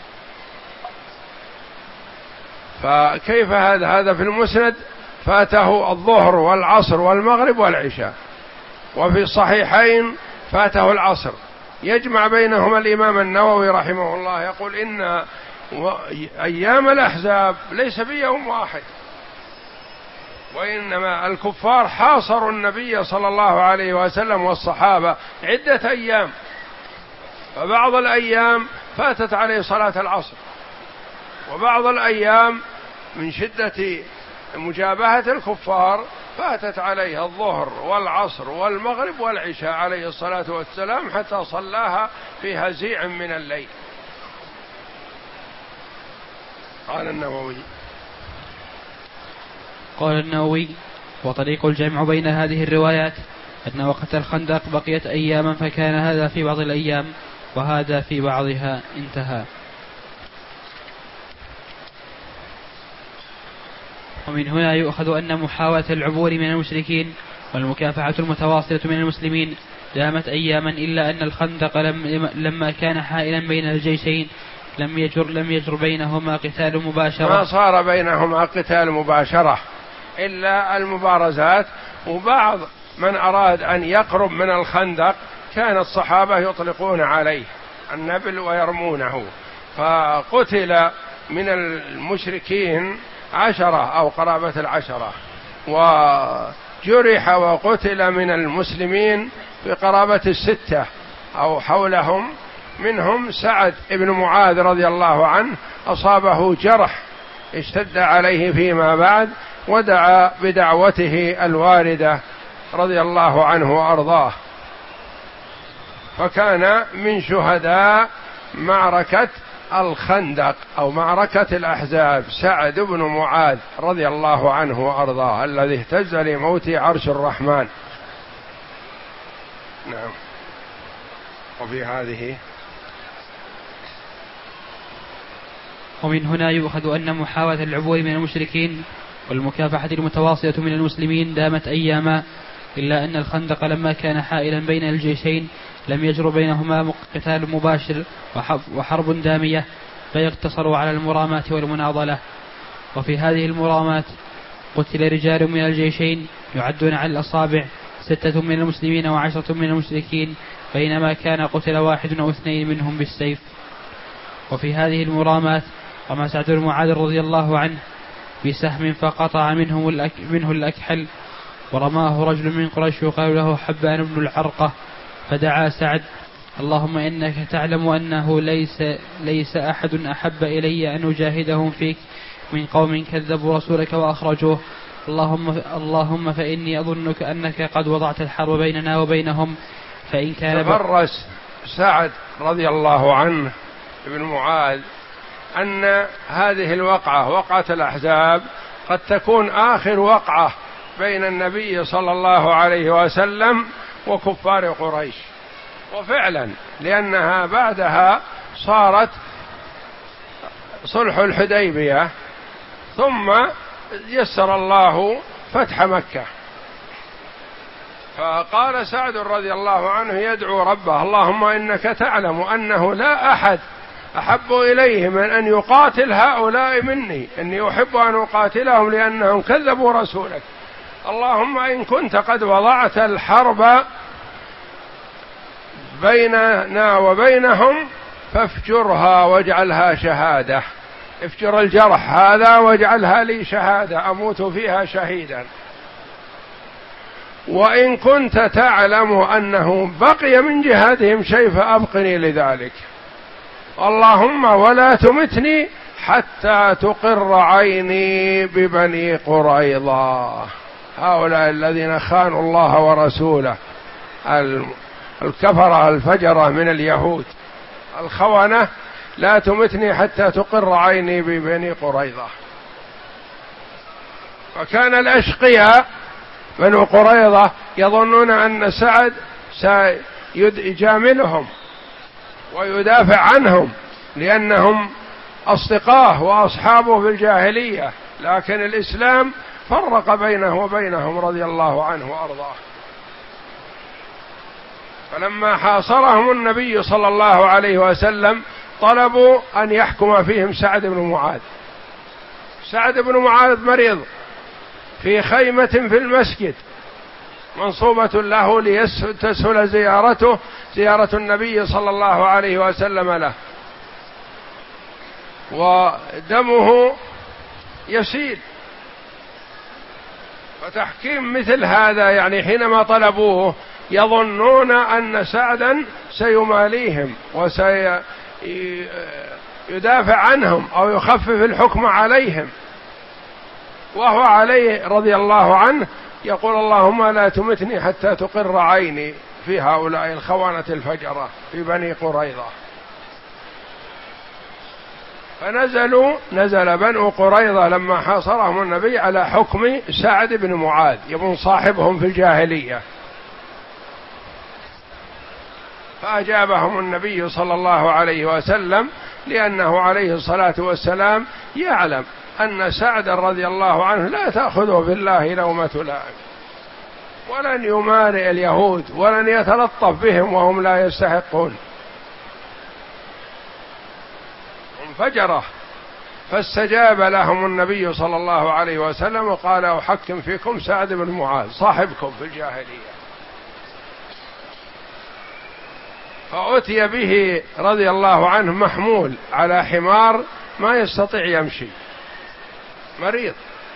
فكيف هذا؟ هذا في المسند فاته الظهر والعصر والمغرب والعشاء، وفي الصحيحين فاته العصر. يجمع بينهما الإمام النووي رحمه الله، يقول: إن أيام الأحزاب ليس بيوم واحد، وإنما الكفار حاصروا النبي صلى الله عليه وسلم والصحابة عدة أيام، فبعض الأيام فاتت عليه صلاة العصر، وبعض الأيام من شدة مجابهة الكفار فاتت عليه الظهر والعصر والمغرب والعشاء عليه الصلاة والسلام، حتى صلاها في هزيع من الليل. قال النووي قال النووي: وطريق الجمع بين هذه الروايات أن وقت الخندق بقيت أياما فكان هذا في بعض الأيام وهذا في بعضها. انتهى. ومن هنا يؤخذ أن محاولة العبور من المشركين والمكافحة المتواصلة من المسلمين دامت أياما، إلا أن الخندق لم لما كان حائلا بين الجيشين لم يجر لم يجر بينهما قتال مباشرة، ما صار بينهما قتال مباشرة إلا المبارزات. وبعض من أراد أن يقرب من الخندق كان الصحابة يطلقون عليه النبل ويرمونه، فقتل من المشركين عشرة أو قرابة العشرة، وجرح وقتل من المسلمين بقرابة الستة أو حولهم. منهم سعد بن معاذ رضي الله عنه أصابه جرح اشتد عليه فيما بعد، ودعا بدعوته الواردة رضي الله عنه وأرضاه، فكان من شهداء معركة الخندق أو معركة الأحزاب سعد بن معاذ رضي الله عنه وأرضاه، الذي اهتز لموت عرش الرحمن. نعم. وفي هذه ومن هنا يؤخذ أن محاولة العبور من المشركين والمكافحة المتواصلة من المسلمين دامت أياما، إلا أن الخندق لما كان حائلا بين الجيشين لم يجر بينهما قتال مباشر وحرب دامية، فيقتصروا على المرامات والمناضلة. وفي هذه المرامات قتل رجال من الجيشين يعدون على الأصابع، ستة من المسلمين وعشرة من المشركين، بينما كان قتل واحد أو اثنين منهم بالسيف. وفي هذه المرامات رمى سعد بن معاذ رضي الله عنه بسهم فقطع منه, الأك منه الأكحل، ورماه رجل من قريش يقال له حبان بن العرقة، فدعا سعد: اللهم إنك تعلم أنه ليس, ليس أحد أحب إلي أن أجاهدهم فيك من قوم كذبوا رسولك وأخرجوه، اللهم, اللهم فإني أظنك أنك قد وضعت الحرب بيننا وبينهم، فإن كان تفرس سعد رضي الله عنه ابن معاذ أن هذه الوقعة وقعة الأحزاب قد تكون آخر وقعة بين النبي صلى الله عليه وسلم وكفار قريش، وفعلا لأنها بعدها صارت صلح الحديبية، ثم يسر الله فتح مكة. فقال سعد رضي الله عنه يدعو ربه: اللهم إنك تعلم أنه لا أحد أحب إليه من أن يقاتل هؤلاء مني، إني أحب أن أقاتلهم لأنهم كذبوا رسولك، اللهم إن كنت قد وضعت الحرب بيننا وبينهم فافجرها واجعلها شهادة، افجر الجرح هذا واجعلها لي شهادة أموت فيها شهيدا. وإن كنت تعلم أنه بقي من جهادهم شيء فأبقني لذلك، اللهم ولا تمتني حتى تقر عيني ببني قريظة، هؤلاء الذين خانوا الله ورسوله، الكفرة الفجرة من اليهود الخونة، لا تمتني حتى تقر عيني ببني قريظة. وكان الأشقياء بنو قريظة يظنون أن سعد سيجاملهم ويدافع عنهم لأنهم أصدقاء وأصحابه في الجاهلية، لكن الإسلام فرق بينه وبينهم رضي الله عنه وأرضاه. فلما حاصرهم النبي صلى الله عليه وسلم طلبوا أن يحكم فيهم سعد بن معاذ. سعد بن معاذ مريض في خيمة في المسجد منصوبة له لتسهل زيارته زيارة النبي صلى الله عليه وسلم له، ودمه يسيل. فتحكيم مثل هذا يعني حينما طلبوه يظنون أن سعدا سيماليهم وسيدافع عنهم أو يخفف الحكم عليهم، وهو عليه رضي الله عنه يقول اللهم لا تمتني حتى تقر عيني في هؤلاء الخونة الفجرة في بني قريظة. فنزلوا نزل بنو قريظة لما حاصرهم النبي على حكم سعد بن معاذ يبن صاحبهم في الجاهلية، فأجابهم النبي صلى الله عليه وسلم لأنه عليه الصلاة والسلام يعلم أن سعد رضي الله عنه لا تأخذه في الله لومة لائم، ولن يمارئ اليهود ولن يتلطف بهم وهم لا يستحقون، هم فجرة. فاستجاب لهم النبي صلى الله عليه وسلم وقال أحكم فيكم سعد بن معاذ صاحبكم في الجاهلية. فأتي به رضي الله عنه محمول على حمار ما يستطيع يمشي، مريض.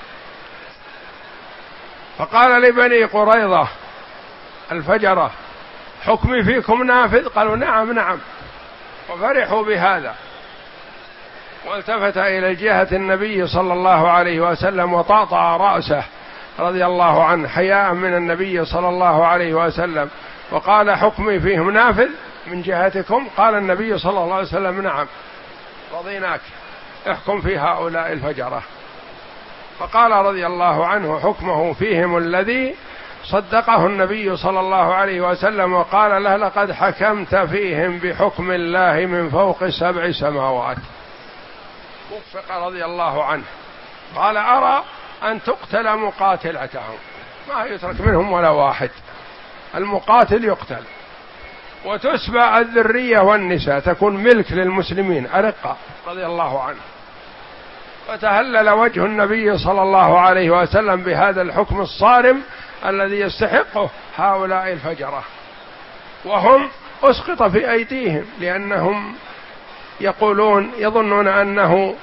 فقال لبني قريظة الفجرة حكمي فيكم نافذ؟ قالوا نعم نعم، وفرحوا بهذا. والتفت إلى جهة النبي صلى الله عليه وسلم وطاطا رأسه رضي الله عنه حياء من النبي صلى الله عليه وسلم وقال حكمي فيهم نافذ من جهتكم؟ قال النبي صلى الله عليه وسلم نعم رضيناك، احكم في هؤلاء الفجرة. فقال رضي الله عنه حكمه فيهم الذي صدقه النبي صلى الله عليه وسلم وقال له لقد حكمت فيهم بحكم الله من فوق سبع سماوات. وفق رضي الله عنه، قال أرى أن تقتل مقاتلتهم، ما يترك منهم ولا واحد، المقاتل يقتل، وتسبى الذرية والنساء، تكون ملك للمسلمين أرقة رضي الله عنه. فتهلل وجه النبي صلى الله عليه وسلم بهذا الحكم الصارم الذي يستحقه هؤلاء الفجرة، وهم أسقط في أيديهم لأنهم يقولون يظنون أنه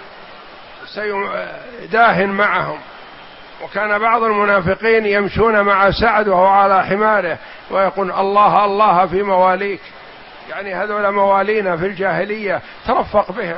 سيداهن معهم. وكان بعض المنافقين يمشون مع سعد وهو على حماره ويقول الله الله في مواليك، يعني هذول موالينا في الجاهلية ترفق بهم.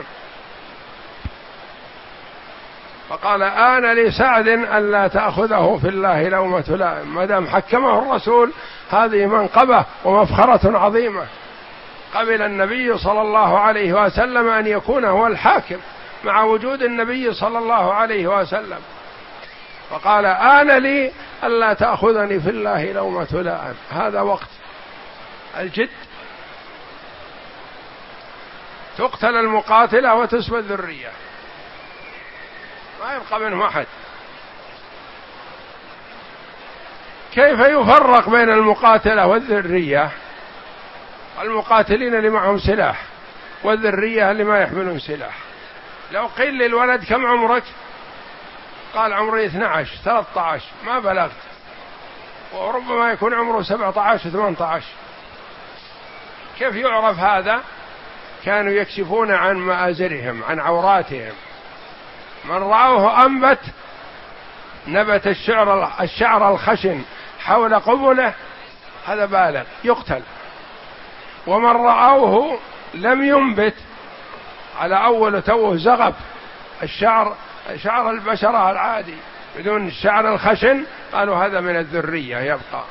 فقال آن لسعد أن لا تأخذه في الله لومة لائم، ما دام حكمه الرسول هذه منقبة ومفخرة عظيمة. قبل النبي صلى الله عليه وسلم أن يكون هو الحاكم مع وجود النبي صلى الله عليه وسلم، فقال آن لي ألا تأخذني في الله لومة لائم. هذا وقت الجد، تقتل المقاتلة وتسبى الذرية، ما يبقى منهم أحد. كيف يفرق بين المقاتلة والذرية؟ المقاتلين اللي معهم سلاح والذرية اللي ما يحملون سلاح. لو قيل للولد كم عمرك؟ قال عمري اثني عشر ثلاثة عشر ما بلغت، وربما يكون عمره سبعة عشر ثمانية عشر. كيف يعرف هذا؟ كانوا يكشفون عن مآزرهم عن عوراتهم، من رأوه أنبت نبت الشعر الشعر الخشن حول قبله هذا بالغ يقتل. ومن رأوه لم ينبت على أول توه زغب الشعر شعر البشرة العادي بدون الشعر الخشن قالوا هذا من الذرية يبقى.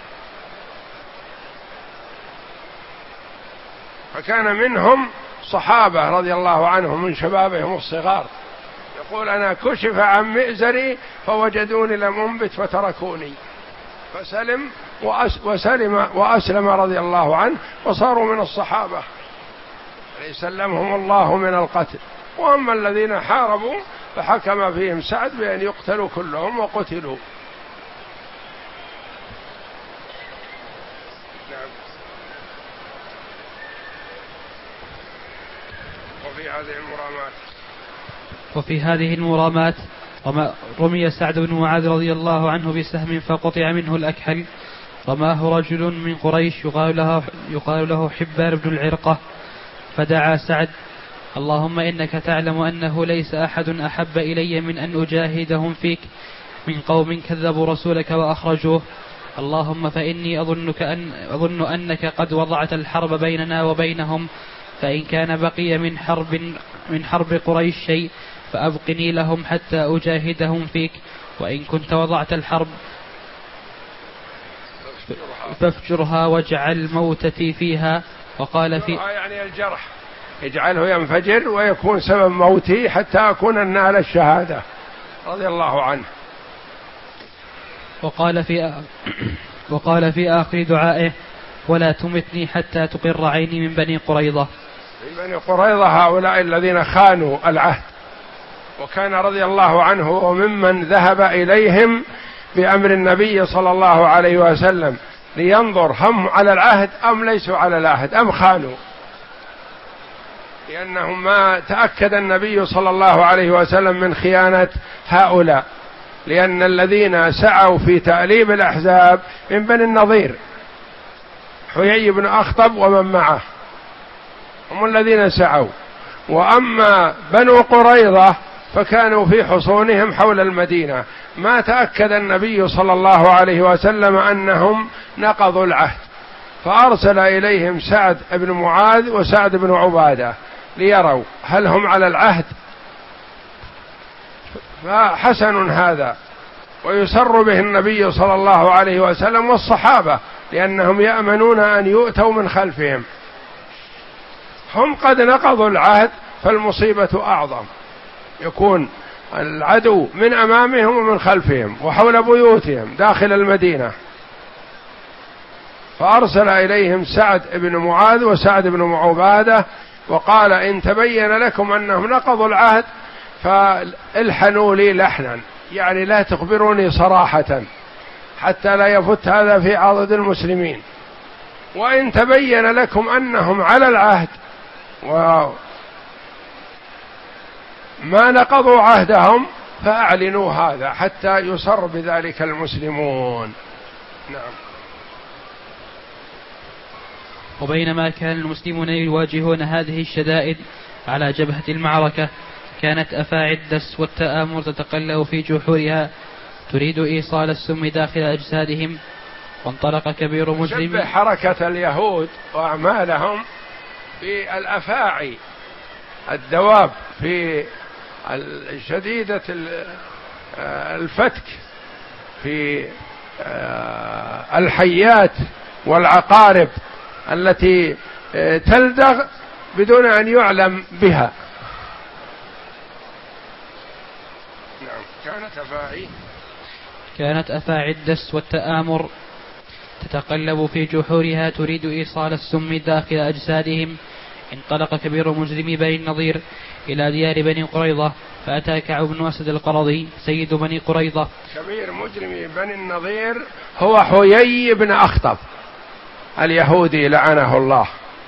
فكان منهم صحابة رضي الله عنهم من شبابهم الصغار يقول أنا كشف عن مئزري فوجدوني لم أنبت فتركوني، فسلم وسلم وأسلم رضي الله عنه وصاروا من الصحابة سلمهم الله من القتل. وأما الذين حاربوا فحكم فيهم سعد بأن يقتلوا كلهم وقتلوا. نعم. وفي هذه المرامات وفي هذه المرامات رمي سعد بن معاذ رضي الله عنه بسهم فقطع منه الأكحل. رماه رجل من قريش يقال له, يقال له حبار بن العرقة، فدعا سعد: اللهم إنك تعلم أنه ليس أحد أحب إلي من أن أجاهدهم فيك من قوم كذبوا رسولك وأخرجوه، اللهم فإني أظنك أن أظن أنك قد وضعت الحرب بيننا وبينهم، فإن كان بقي من حرب من حرب قريش شيء فأبقني لهم حتى أجاهدهم فيك، وإن كنت وضعت الحرب فافجرها واجعل موتتي فيها. وقال في يعني الجرح اجعله ينفجر ويكون سبب موتي حتى أكون النال الشهادة رضي الله عنه. وقال في وقال في آخر دعائه: ولا تمتني حتى تقر عيني من بني قريظة. من بني قريظة هؤلاء الذين خانوا العهد، وكان رضي الله عنه وممن ذهب إليهم بأمر النبي صلى الله عليه وسلم لينظر هم على العهد أم ليسوا على العهد أم خانوا، لأنهم ما تأكد النبي صلى الله عليه وسلم من خيانة هؤلاء، لأن الذين سعوا في تأليب الأحزاب من بني النضير حيي بن أخطب ومن معه هم الذين سعوا. وأما بنو قريظة فكانوا في حصونهم حول المدينة، ما تأكد النبي صلى الله عليه وسلم أنهم نقضوا العهد، فأرسل إليهم سعد بن معاذ وسعد بن عبادة ليروا هل هم على العهد. فحسن هذا ويسر به النبي صلى الله عليه وسلم والصحابة، لأنهم يأمنون أن يؤتوا من خلفهم. هم قد نقضوا العهد فالمصيبة أعظم، يكون العدو من أمامهم ومن خلفهم وحول بيوتهم داخل المدينة. فأرسل إليهم سعد بن معاذ وسعد بن عبادة وقال: إن تبين لكم أنهم نقضوا العهد فالحنوا لي لحنا، يعني لا تخبروني صراحة حتى لا يفت هذا في عضد المسلمين، وإن تبين لكم أنهم على العهد وما نقضوا عهدهم فأعلنوا هذا حتى يسر بذلك المسلمون. نعم. وبينما كان المسلمون يواجهون هذه الشدائد على جبهة المعركة، كانت أفاعي الدس والتآمر تتقلب في جحورها تريد إيصال السم داخل أجسادهم. وانطلق كبير مجرم. شبه حركة اليهود وأعمالهم في الأفاعي الدواب في شديدة الفتك في الحيات والعقارب التي تلدغ بدون أن يعلم بها. نعم. كانت أفاعي كانت أفاعي الدس والتآمر تتقلب في جحورها تريد إيصال السم داخل أجسادهم. انطلق كبير مجرمي بني النضير إلى ديار بني قريظة، فأتى كعب بن أسد القرظي سيد بني قريظة. كبير مجرمي بني النضير هو حيي بن أخطب اليهودي لعنه الله،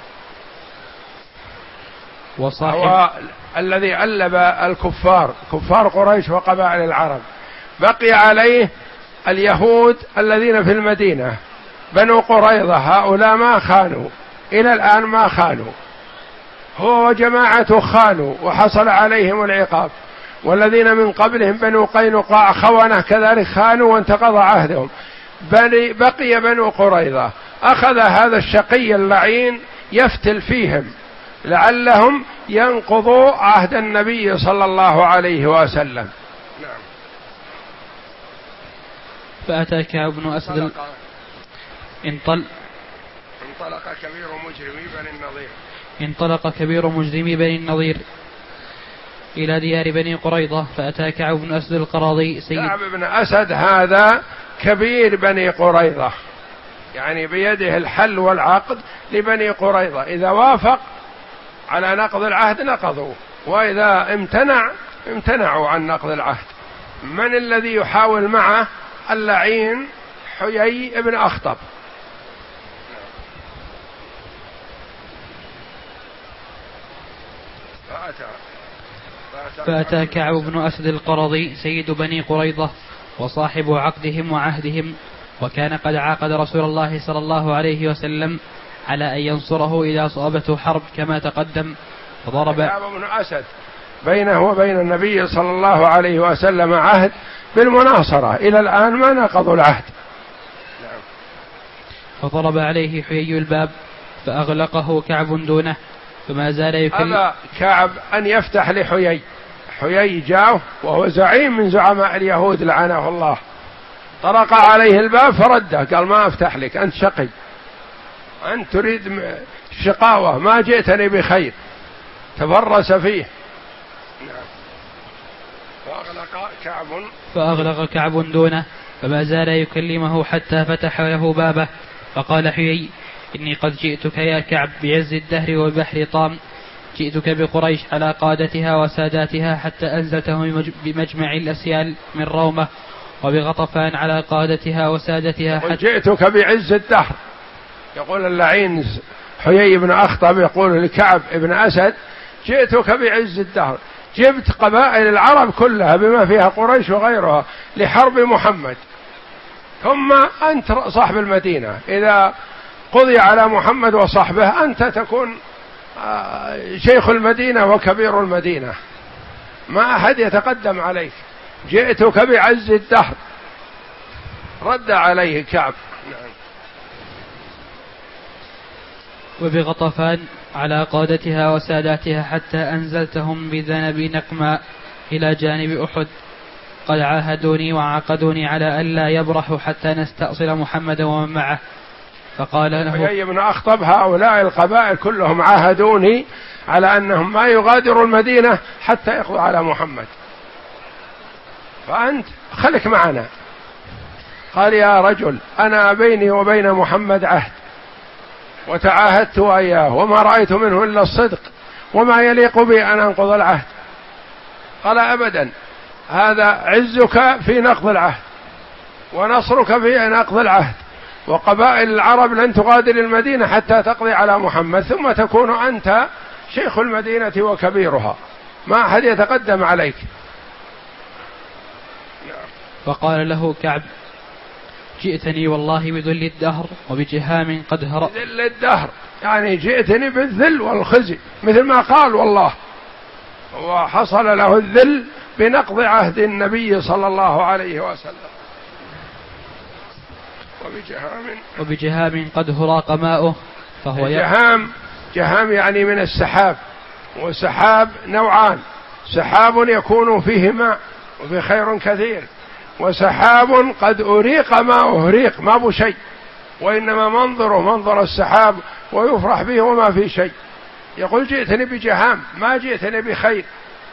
وصاحب هو الذي ألب الكفار كفار قريش وقبائل العرب. بقي عليه اليهود الذين في المدينة بنو قريظة، هؤلاء ما خانوا إلى الآن ما خانوا، هو وجماعة خانوا وحصل عليهم العقاب. والذين من قبلهم بنو قينقاع خونة كذلك خانوا وانتقض عهدهم. بني بقي بنو قريظة، أخذ هذا الشقي اللعين يفتل فيهم لعلهم ينقضوا عهد النبي صلى الله عليه وسلم. نعم. فأتى كعب بن أسد انطل انطلق كبير مجرمي بني النضير انطلق كبير مجرمي بني النضير إلى ديار بني قريظة، فأتى كعب بن أسد القراضي سيد. كعب بن أسد هذا كبير بني قريظة، يعني بيده الحل والعقد لبني قريظة، إذا وافق على نقض العهد نقضوا، وإذا امتنع امتنعوا عن نقض العهد. من الذي يحاول معه؟ اللعين حيي بن أخطب. فأتى كعب بن أسد القرظي سيد بني قريظة وصاحب عقدهم وعهدهم، وكان قد عاقد رسول الله صلى الله عليه وسلم على أن ينصره إذا صابته حرب كما تقدم. فضرب كعب بن أسد بينه وبين النبي صلى الله عليه وسلم عهد بالمناصرة، إلى الآن ما نقضوا العهد. فضرب عليه حيي الباب فأغلقه كعب دونه، فما زال يكلم. أبى كعب أن يفتح لحيي، حيي جاءه وهو زعيم من زعماء اليهود لعنه الله، طرق عليه الباب فرده، قال ما أفتح لك، أنت شقي، أنت تريد شقاوة، ما جئتني بخير، تفرس فيه. نعم. فأغلق كعب فأغلق كعب دونه، فما زال يكلمه حتى فتح له بابه، فقال حيي: إني قد جئتك يا كعب بعز الدهر وبحر طام، جئتك بقريش على قادتها وساداتها حتى أنزلتهم بمجمع الأسيال من رومة، وبغطفان على قادتها وسادتها حتى جئتك بعز الدهر. يقول اللعين حيي بن أخطب يقول لكعب بن أسد: جئتك بعز الدهر، جبت قبائل العرب كلها بما فيها قريش وغيرها لحرب محمد، ثم أنت صاحب المدينة، إذا قضي على محمد وصحبه أنت تكون شيخ المدينة وكبير المدينة، ما أحد يتقدم عليك، جئتك بعز الدهر. رد عليه كعب: نعم. وبغطفان على قادتها وساداتها حتى أنزلتهم بذنب نقماء إلى جانب أحد، قد عاهدوني وعقدوني على ألا يبرحوا حتى نستأصل محمدا ومن معه. فقال له حيي بن أخطب: هؤلاء القبائل كلهم عاهدوني على أنهم ما يغادروا المدينة حتى يقضوا على محمد، فأنت خلك معنا. قال: يا رجل، أنا بيني وبين محمد عهد وتعاهدت إياه وما رأيت منه إلا الصدق، وما يليق بي أن أنقض العهد. قال: أبدا، هذا عزك في نقض العهد ونصرك في نقض العهد، وقبائل العرب لن تغادر المدينة حتى تقضي على محمد، ثم تكون أنت شيخ المدينة وكبيرها، ما أحد يتقدم عليك. فقال له كعب: جئتني والله بذل الدهر وبجهام قد هرأ. ذل الدهر يعني جئتني بالذل والخزي، مثل ما قال والله، وحصل له الذل بنقض عهد النبي صلى الله عليه وسلم. وبجهام وبجهام قد هراق ماؤه، فهو جهام جهام يعني من السحاب، وسحاب نوعان: سحاب يكون فيه ماء وفي خير كثير، وسحاب قد أريق ماؤه ريق ما بو شيء، وإنما منظره منظر السحاب ويفرح به وما في شيء. يقول: جئتني بجهام، ما جئتني بخير،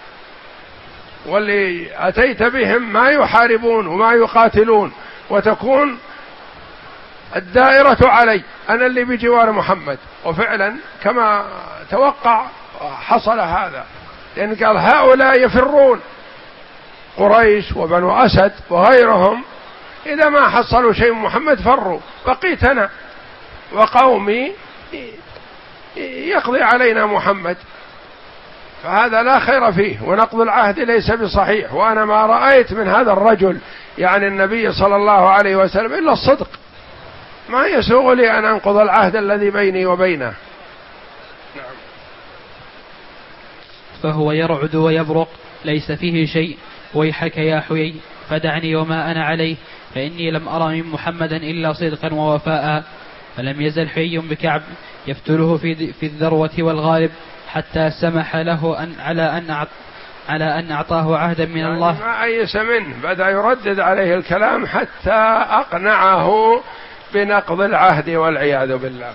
واللي أتيت بهم ما يحاربون وما يقاتلون، وتكون الدائرة علي، أنا اللي بجوار محمد. وفعلا كما توقع حصل هذا، لأن قال: هؤلاء يفرون، قريش وبنو أسد وغيرهم إذا ما حصلوا شيء محمد فروا، بقيت أنا وقومي يقضي علينا محمد، فهذا لا خير فيه، ونقض العهد ليس بصحيح، وأنا ما رأيت من هذا الرجل يعني النبي صلى الله عليه وسلم إلا الصدق، ما يسوغ لي أن أنقض العهد الذي بيني وبينه. نعم. فهو يرعد ويبرق ليس فيه شيء، ويحك يا حيي فدعني وما أنا عليه، فإني لم أرى من محمدا إلا صدقا ووفاء. فلم يزل حي بكعب يفتله في في الذروة والغالب، حتى سمح له أن على أن أعط على أن أعطاه عهدا من يعني الله. ما أيس منه، بدأ يردد عليه الكلام حتى أقنعه بنقض العهد والعياذ بالله.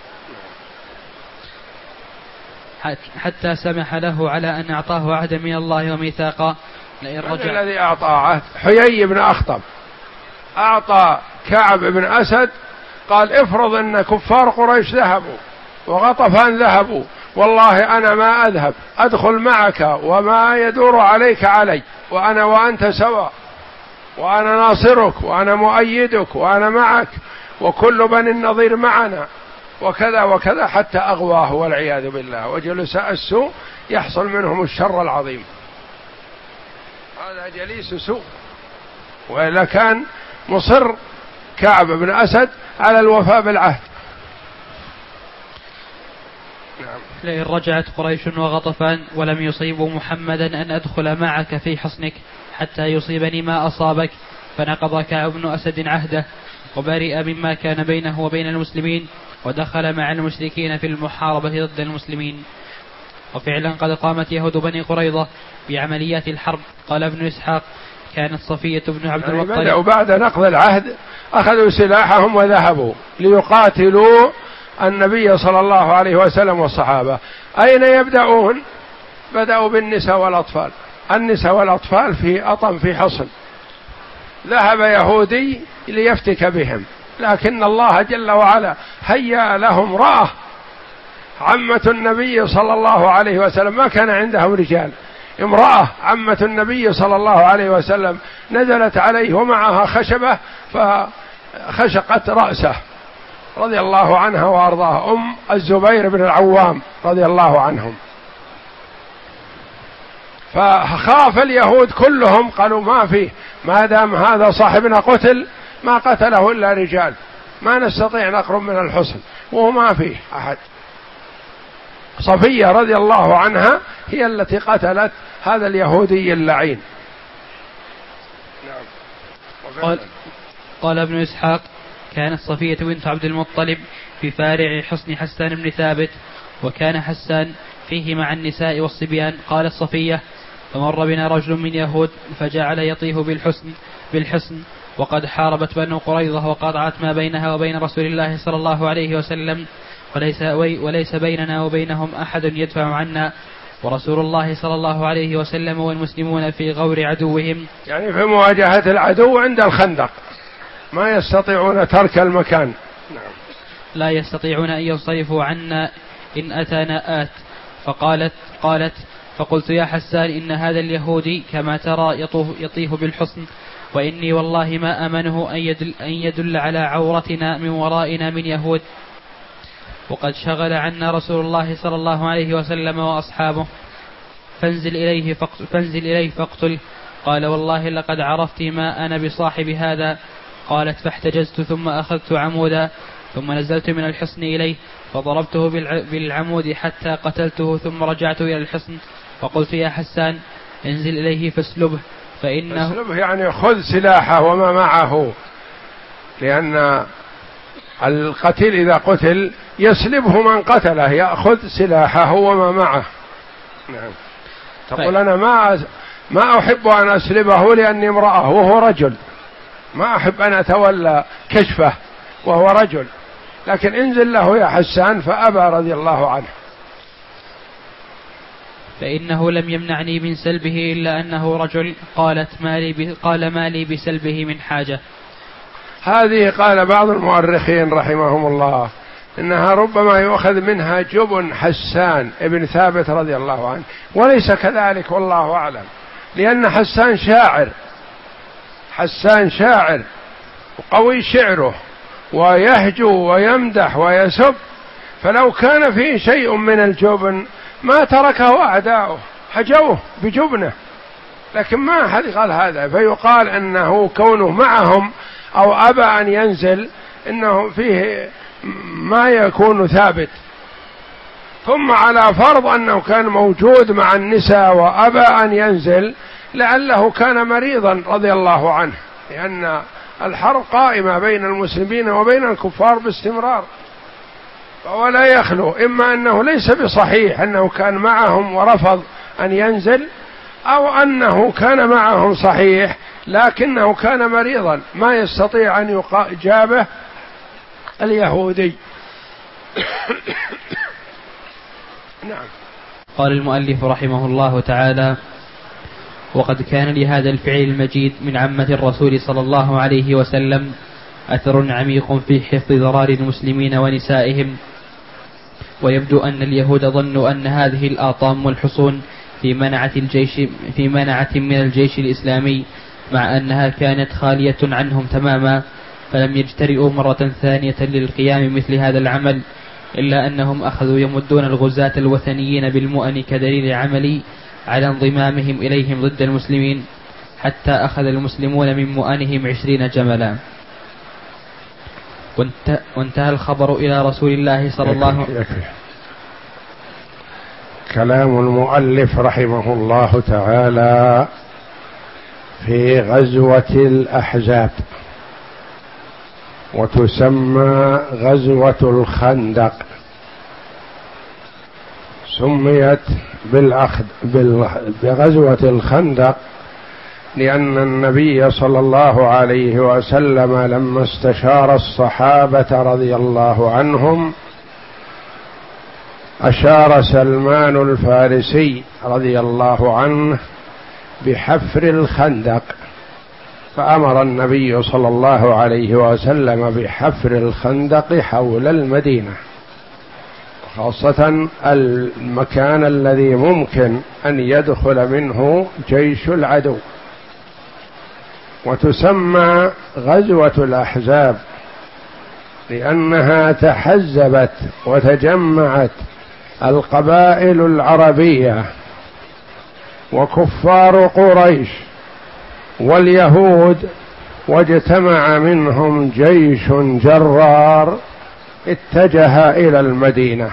حتى سمح له على أن أعطاه عهدا من الله وميثاقا. لئن رجع الذي أعطى عهد حيي بن أخطب أعطى كعب بن أسد، قال افرض أن كفار قريش ذهبوا وغطفان ذهبوا، والله أنا ما أذهب، أدخل معك وما يدور عليك علي، وأنا وأنت سواء، وأنا ناصرك وأنا مؤيدك وأنا معك، وكل بني النضير معنا، وكذا وكذا، حتى أغواه والعياذ بالله، وجلساء السوء يحصل منهم الشر العظيم. هذا جليس سوء، وإلا كان مصر كعب بن أسد على الوفاء بالعهد. نعم. لئن رجعت قريش وغطفان ولم يصيبوا محمدا أن أدخل معك في حصنك حتى يصيبني ما أصابك، فنقض كعب بن أسد عهده وبرئ مما كان بينه وبين المسلمين، ودخل مع المشركين في المحاربة ضد المسلمين. وفعلا قد قامت يهود بني قريظة بعمليات الحرب. قال ابن إسحاق: كانت صفية بن عبد يعني المطلب بدأوا بعد نقض العهد أخذوا سلاحهم وذهبوا ليقاتلوا النبي صلى الله عليه وسلم والصحابة. أين يبدأون؟ بدأوا بالنساء والأطفال. النساء والأطفال في أطم في حصن، ذهب يهودي ليفتك بهم، لكن الله جل وعلا هيأ لهم امرأة عمة النبي صلى الله عليه وسلم، ما كان عندهم رجال، امرأة عمة النبي صلى الله عليه وسلم نزلت عليه ومعها خشبة فخشقت رأسه رضي الله عنها وأرضاها، أم الزبير بن العوام رضي الله عنهم. فخاف اليهود كلهم، قالوا ما فيه، ما دام هذا صاحبنا قتل ما قتله إلا رجال، ما نستطيع نقرب من الحصن وما فيه أحد. صفية رضي الله عنها هي التي قتلت هذا اليهودي اللعين. نعم. قال, قال ابن إسحاق: كانت صفية بنت عبد المطلب في فارع حصن حسان بن ثابت، وكان حسان فيه مع النساء والصبيان. قالت صفية: فمر بنا رجل من يهود فجعل يطيه بالحسن بالحصن وقد حاربت بنو قريظة وقطعت ما بينها وبين رسول الله صلى الله عليه وسلم، وليس, وليس بيننا وبينهم أحد يدفع عنا، ورسول الله صلى الله عليه وسلم والمسلمون في غور عدوهم، يعني في مواجهة العدو عند الخندق ما يستطيعون ترك المكان. نعم. لا يستطيعون أن ينصرفوا عنا إن أتانا آت. فقالت قالت فقلت: يا حسان، إن هذا اليهودي كما ترى يطيه بالحصن، وإني والله ما أمنه أن يدل, أن يدل على عورتنا من ورائنا من يهود، وقد شغل عنا رسول الله صلى الله عليه وسلم وأصحابه، فانزل إليه فاقتل, فانزل إليه فاقتل. قال: والله لقد عرفت ما أنا بصاحب هذا. قالت: فاحتجزت ثم أخذت عمودا ثم نزلت من الحصن إليه فضربته بالعمود حتى قتلته، ثم رجعت إلى الحصن فقلت: يا حسان، انزل إليه فاسلبه فإنه فاسلبه يعني خذ سلاحه وما معه، لأن القتيل إذا قتل يسلبه من قتله، يأخذ سلاحه وما معه. نعم. تقول: أنا ما ما أحب أن أسلبه لأني امرأة وهو رجل، ما أحب أن أتولى كشفه وهو رجل، لكن انزل له يا حسان، فأبى رضي الله عنه. فإنه لم يمنعني من سلبه إلا أنه رجل. قالت: ما لي قال: ما لي بسلبه من حاجة. هذه قال بعض المؤرخين رحمهم الله إنها ربما يؤخذ منها جبن حسان ابن ثابت رضي الله عنه، وليس كذلك والله أعلم، لأن حسان شاعر، حسان شاعر وقوي شعره ويهجو ويمدح ويسب، فلو كان فيه شيء من الجبن ما تركه أعداؤه، هجوه بجبنه، لكن ما أحد قال هذا. فيقال أنه كونه معهم أو أبى أن ينزل إنه فيه ما يكون ثابت. ثم على فرض أنه كان موجود مع النساء وأبى أن ينزل، لعله كان مريضا رضي الله عنه، لأن الحرب قائمة بين المسلمين وبين الكفار باستمرار، ولا يخلو إما أنه ليس بصحيح أنه كان معهم ورفض أن ينزل، أو أنه كان معهم صحيح لكنه كان مريضا ما يستطيع أن يجابه اليهودي. نعم. قال المؤلف رحمه الله تعالى: وقد كان لهذا الفعل المجيد من عمة الرسول صلى الله عليه وسلم أثر عميق في حفظ ضرار المسلمين ونسائهم، ويبدو أن اليهود ظنوا أن هذه الآطام والحصون في منعة الجيش في منعة من الجيش الإسلامي، مع أنها كانت خالية عنهم تماما، فلم يجترئوا مرة ثانية للقيام مثل هذا العمل، إلا أنهم أخذوا يمدون الغزاة الوثنيين بالمؤن كدليل عملي على انضمامهم إليهم ضد المسلمين، حتى أخذ المسلمون من مؤنهم عشرين جملا. وانتهى الخبر إلى رسول الله صلى الله عليه وسلم. كلام المؤلف رحمه الله تعالى في غزوة الأحزاب، وتسمى غزوة الخندق، سميت بالأخذ بغزوة الخندق لأن النبي صلى الله عليه وسلم لما استشار الصحابة رضي الله عنهم أشار سلمان الفارسي رضي الله عنه بحفر الخندق، فأمر النبي صلى الله عليه وسلم بحفر الخندق حول المدينة، خاصة المكان الذي ممكن أن يدخل منه جيش العدو. وتسمى غزوة الأحزاب لأنها تحزبت وتجمعت القبائل العربية وكفار قريش واليهود، واجتمع منهم جيش جرار اتجه إلى المدينة.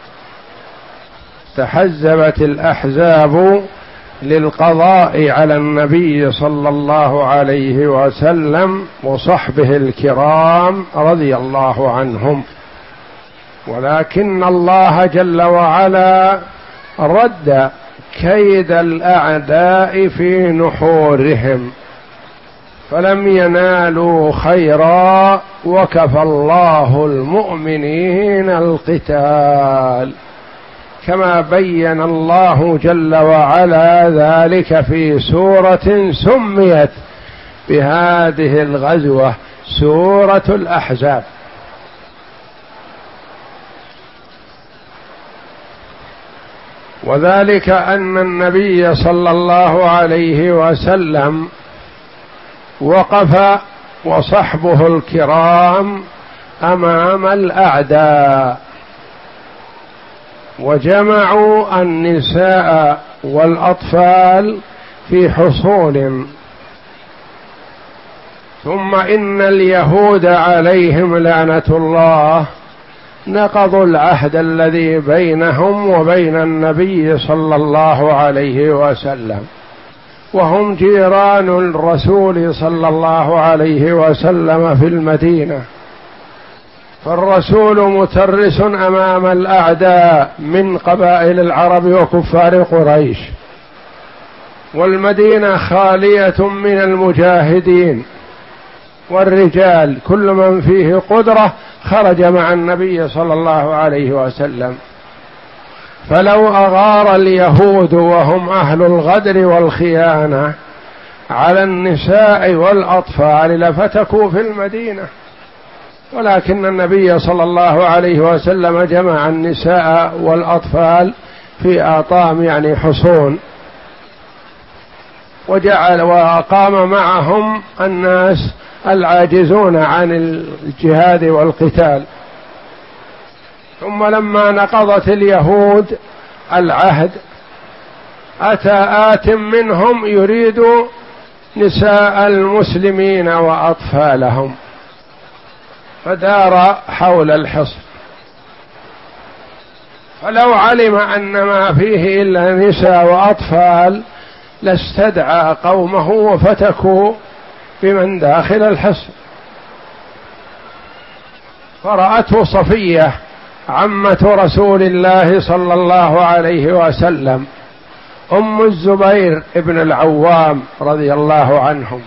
تحزبت الأحزاب للقضاء على النبي صلى الله عليه وسلم وصحبه الكرام رضي الله عنهم، ولكن الله جل وعلا رد كيد الأعداء في نحورهم، فلم ينالوا خيرا، وكفى الله المؤمنين القتال، كما بين الله جل وعلا ذلك في سورة سميت بهذه الغزوة سورة الأحزاب. وذلك أن النبي صلى الله عليه وسلم وقف وصحبه الكرام أمام الأعداء، وجمعوا النساء والأطفال في حصون، ثم إن اليهود عليهم لعنة الله نقضوا العهد الذي بينهم وبين النبي صلى الله عليه وسلم، وهم جيران الرسول صلى الله عليه وسلم في المدينة، فالرسول مترس أمام الأعداء من قبائل العرب وكفار قريش، والمدينة خالية من المجاهدين والرجال، كل من فيه قدرة خرج مع النبي صلى الله عليه وسلم. فلو أغار اليهود وهم أهل الغدر والخيانة على النساء والأطفال لفتكوا في المدينة، ولكن النبي صلى الله عليه وسلم جمع النساء والأطفال في آطام يعني حصون، وجعل وأقام معهم الناس العاجزون عن الجهاد والقتال. ثم لما نقضت اليهود العهد أتى آت منهم يريد نساء المسلمين وأطفالهم، فدار حول الحصن، فلو علم أن ما فيه إلا نساء وأطفال لاستدعى قومه وفتكوا بمن داخل الحصن. فرأته صفية عمة رسول الله صلى الله عليه وسلم أم الزبير ابن العوام رضي الله عنهم،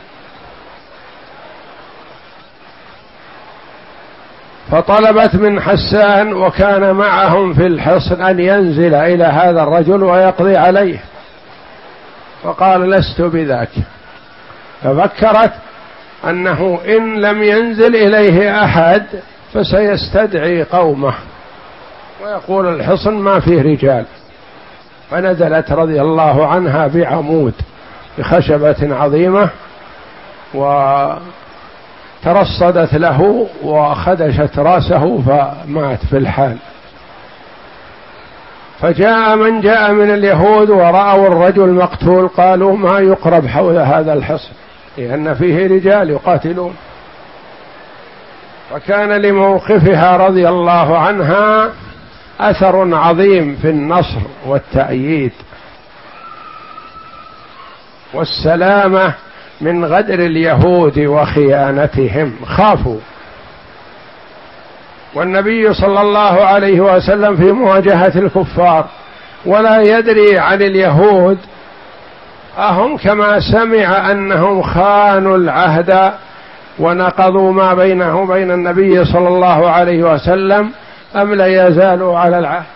فطلبت من حسان وكان معهم في الحصن أن ينزل إلى هذا الرجل ويقضي عليه، فقال لست بذاك. ففكرت أنه إن لم ينزل إليه أحد فسيستدعي قومه ويقول الحصن ما فيه رجال، فنزلت رضي الله عنها بعمود بخشبة عظيمة وترصدت له وخدشت رأسه فمات في الحال. فجاء من جاء من اليهود ورأوا الرجل مقتول قالوا ما يقرب حول هذا الحصن لأن فيه رجال يقاتلون. وكان لموقفها رضي الله عنها أثر عظيم في النصر والتأييد والسلامة من غدر اليهود وخيانتهم، خافوا. والنبي صلى الله عليه وسلم في مواجهة الكفار ولا يدري عن اليهود أهم كما سمع أنهم خانوا العهد ونقضوا ما بينه وبين النبي صلى الله عليه وسلم أم لا يزالوا على العهد.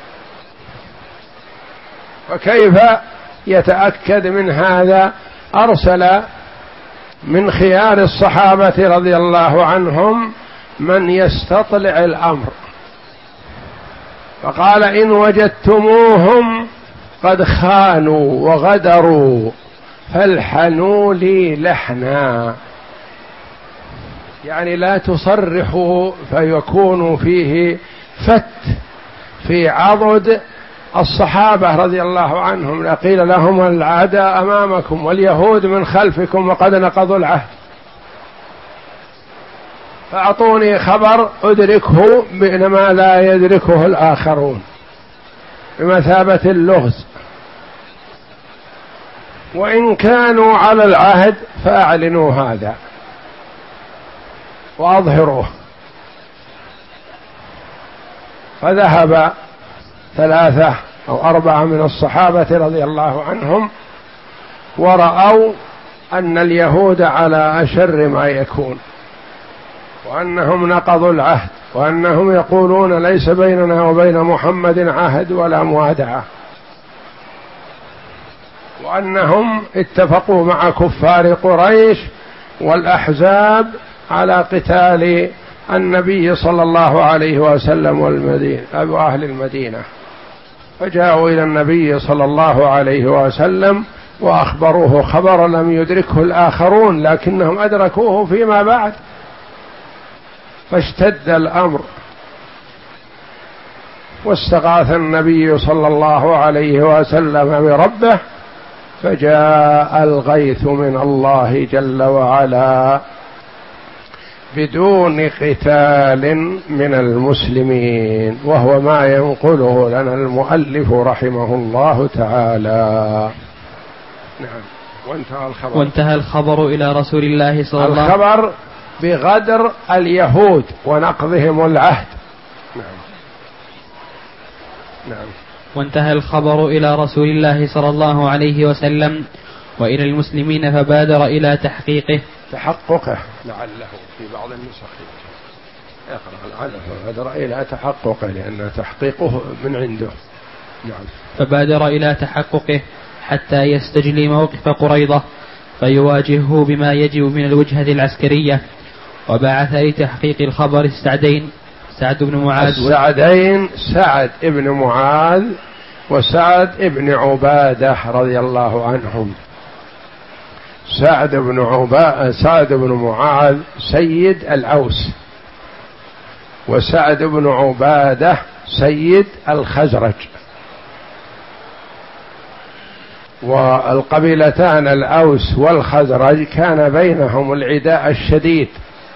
وكيف يتأكد من هذا؟ أرسل من خيار الصحابة رضي الله عنهم من يستطلع الأمر، فقال إن وجدتموهم قد خانوا وغدروا فالحنوا لي لحنا، يعني لا تصرحوا فيكون فيه فت في عضد الصحابة رضي الله عنهم، لقيل لهم الأعداء أمامكم واليهود من خلفكم وقد نقضوا العهد، فأعطوني خبر أدركه بينما لا يدركه الآخرون بمثابة اللغز، وإن كانوا على العهد فأعلنوا هذا وأظهروه. فذهب ثلاثة أو أربعة من الصحابة رضي الله عنهم ورأوا أن اليهود على أشر ما يكون، وأنهم نقضوا العهد، وأنهم يقولون ليس بيننا وبين محمد عهد ولا موادعة، وأنهم اتفقوا مع كفار قريش والأحزاب على قتال النبي صلى الله عليه وسلم والمدينة أبو أهل المدينة. فجاءوا إلى النبي صلى الله عليه وسلم وأخبروه خبر لم يدركه الآخرون لكنهم أدركوه فيما بعد، فاشتد الأمر واستغاث النبي صلى الله عليه وسلم بربه فجاء الغيث من الله جل وعلا بدون قتال من المسلمين، وهو ما ينقله لنا المؤلف رحمه الله تعالى. نعم. وانتهى الخبر وانتهى الخبر إلى رسول الله صلى الله عليه وسلم، الخبر بغدر اليهود ونقضهم العهد. نعم. نعم. وانتهى الخبر إلى رسول الله صلى الله عليه وسلم وإلى المسلمين فبادر إلى تحقيقه تحققه لعله في بعض النسخ يقرأ بادر إلى تحققه لأن تحقيقه من عنده. نعم. فبادر إلى تحققه حتى يستجلي موقف قريضة فيواجهه بما يجب من الوجهة العسكرية، وبعث لتحقيق الخبر السعدين سعد بن معاذ السعدين سعد بن معاذ وسعد بن عبادة رضي الله عنهم. سعد بن عبادة سعد بن معاذ سيد الأوس، وسعد بن عبادة سيد الخزرج، والقبيلتان الأوس والخزرج كان بينهم العداء الشديد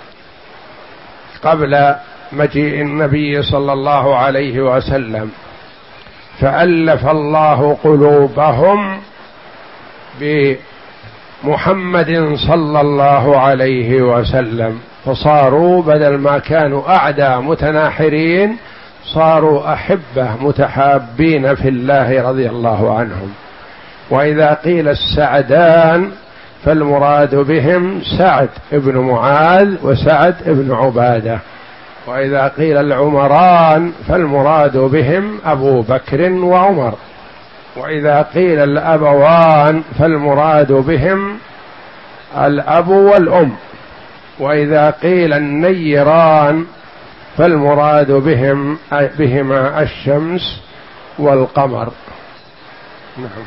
قبل مجيء النبي صلى الله عليه وسلم، فألف الله قلوبهم بمحمد صلى الله عليه وسلم، فصاروا بدل ما كانوا أعداء متناحرين صاروا أحبة متحابين في الله رضي الله عنهم. وإذا قيل السعدان فالمراد بهم سعد بن معاذ وسعد بن عبادة، وإذا قيل العمران فالمراد بهم أبو بكر وعمر، وإذا قيل الأبوان فالمراد بهم الأب والأم، وإذا قيل النيران فالمراد بهم بهما الشمس والقمر. نعم.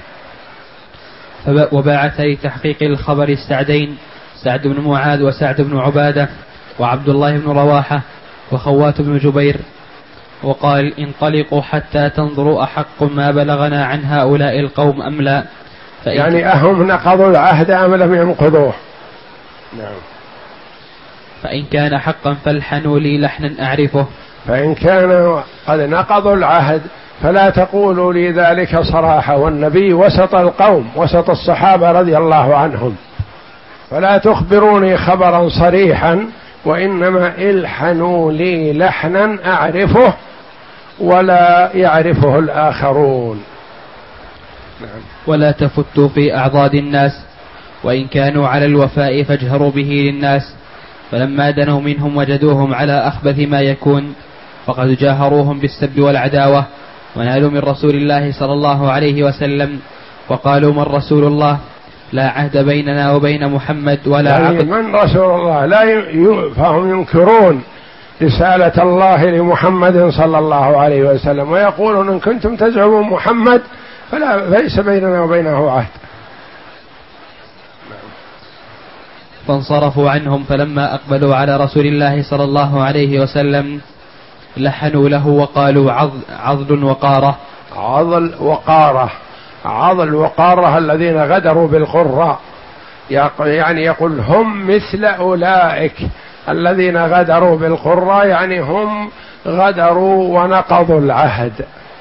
وبعث لتحقيق الخبر السعدين سعد بن معاذ وسعد بن عبادة وعبد الله بن رواحة وخوات بن جبير، وقال انطلقوا حتى تنظروا أحق ما بلغنا عن هؤلاء القوم أم لا. يعني أهم نقضوا العهد أم لم ينقضوه؟ نعم. فإن كان حقا فالحنوا لي لحنا أعرفه. فإن كانوا قد نقضوا العهد فلا تقولوا لي ذلك صراحة، والنبي وسط القوم وسط الصحابة رضي الله عنهم، فلا تخبروني خبرا صريحا، وإنما الحنوا لي لحنا أعرفه ولا يعرفه الآخرون. نعم. ولا تفتوا في أعضاد الناس، وإن كانوا على الوفاء فاجهروا به للناس، فلما دنوا منهم وجدوهم على أخبث ما يكون فقد جاهروهم بالسب والعداوة، ونالوا من رسول الله صلى الله عليه وسلم وقالوا من رسول الله؟ لا عهد بيننا وبين محمد ولا عقد. من رسول الله؟ لا ي... فهم ينكرون رسالة الله لمحمد صلى الله عليه وسلم، ويقولون إن كنتم تزعمون محمد فلا ليس بيننا وبينه عهد. فانصرفوا عنهم، فلما أقبلوا على رسول الله صلى الله عليه وسلم لحنوا له وقالوا عضل وقارة. عضل وقارة، عضل وقارة الذين غدروا بالقراء، يعني يقول هم مثل أولئك الذين غدروا بالقراء، يعني هم غدروا ونقضوا العهد،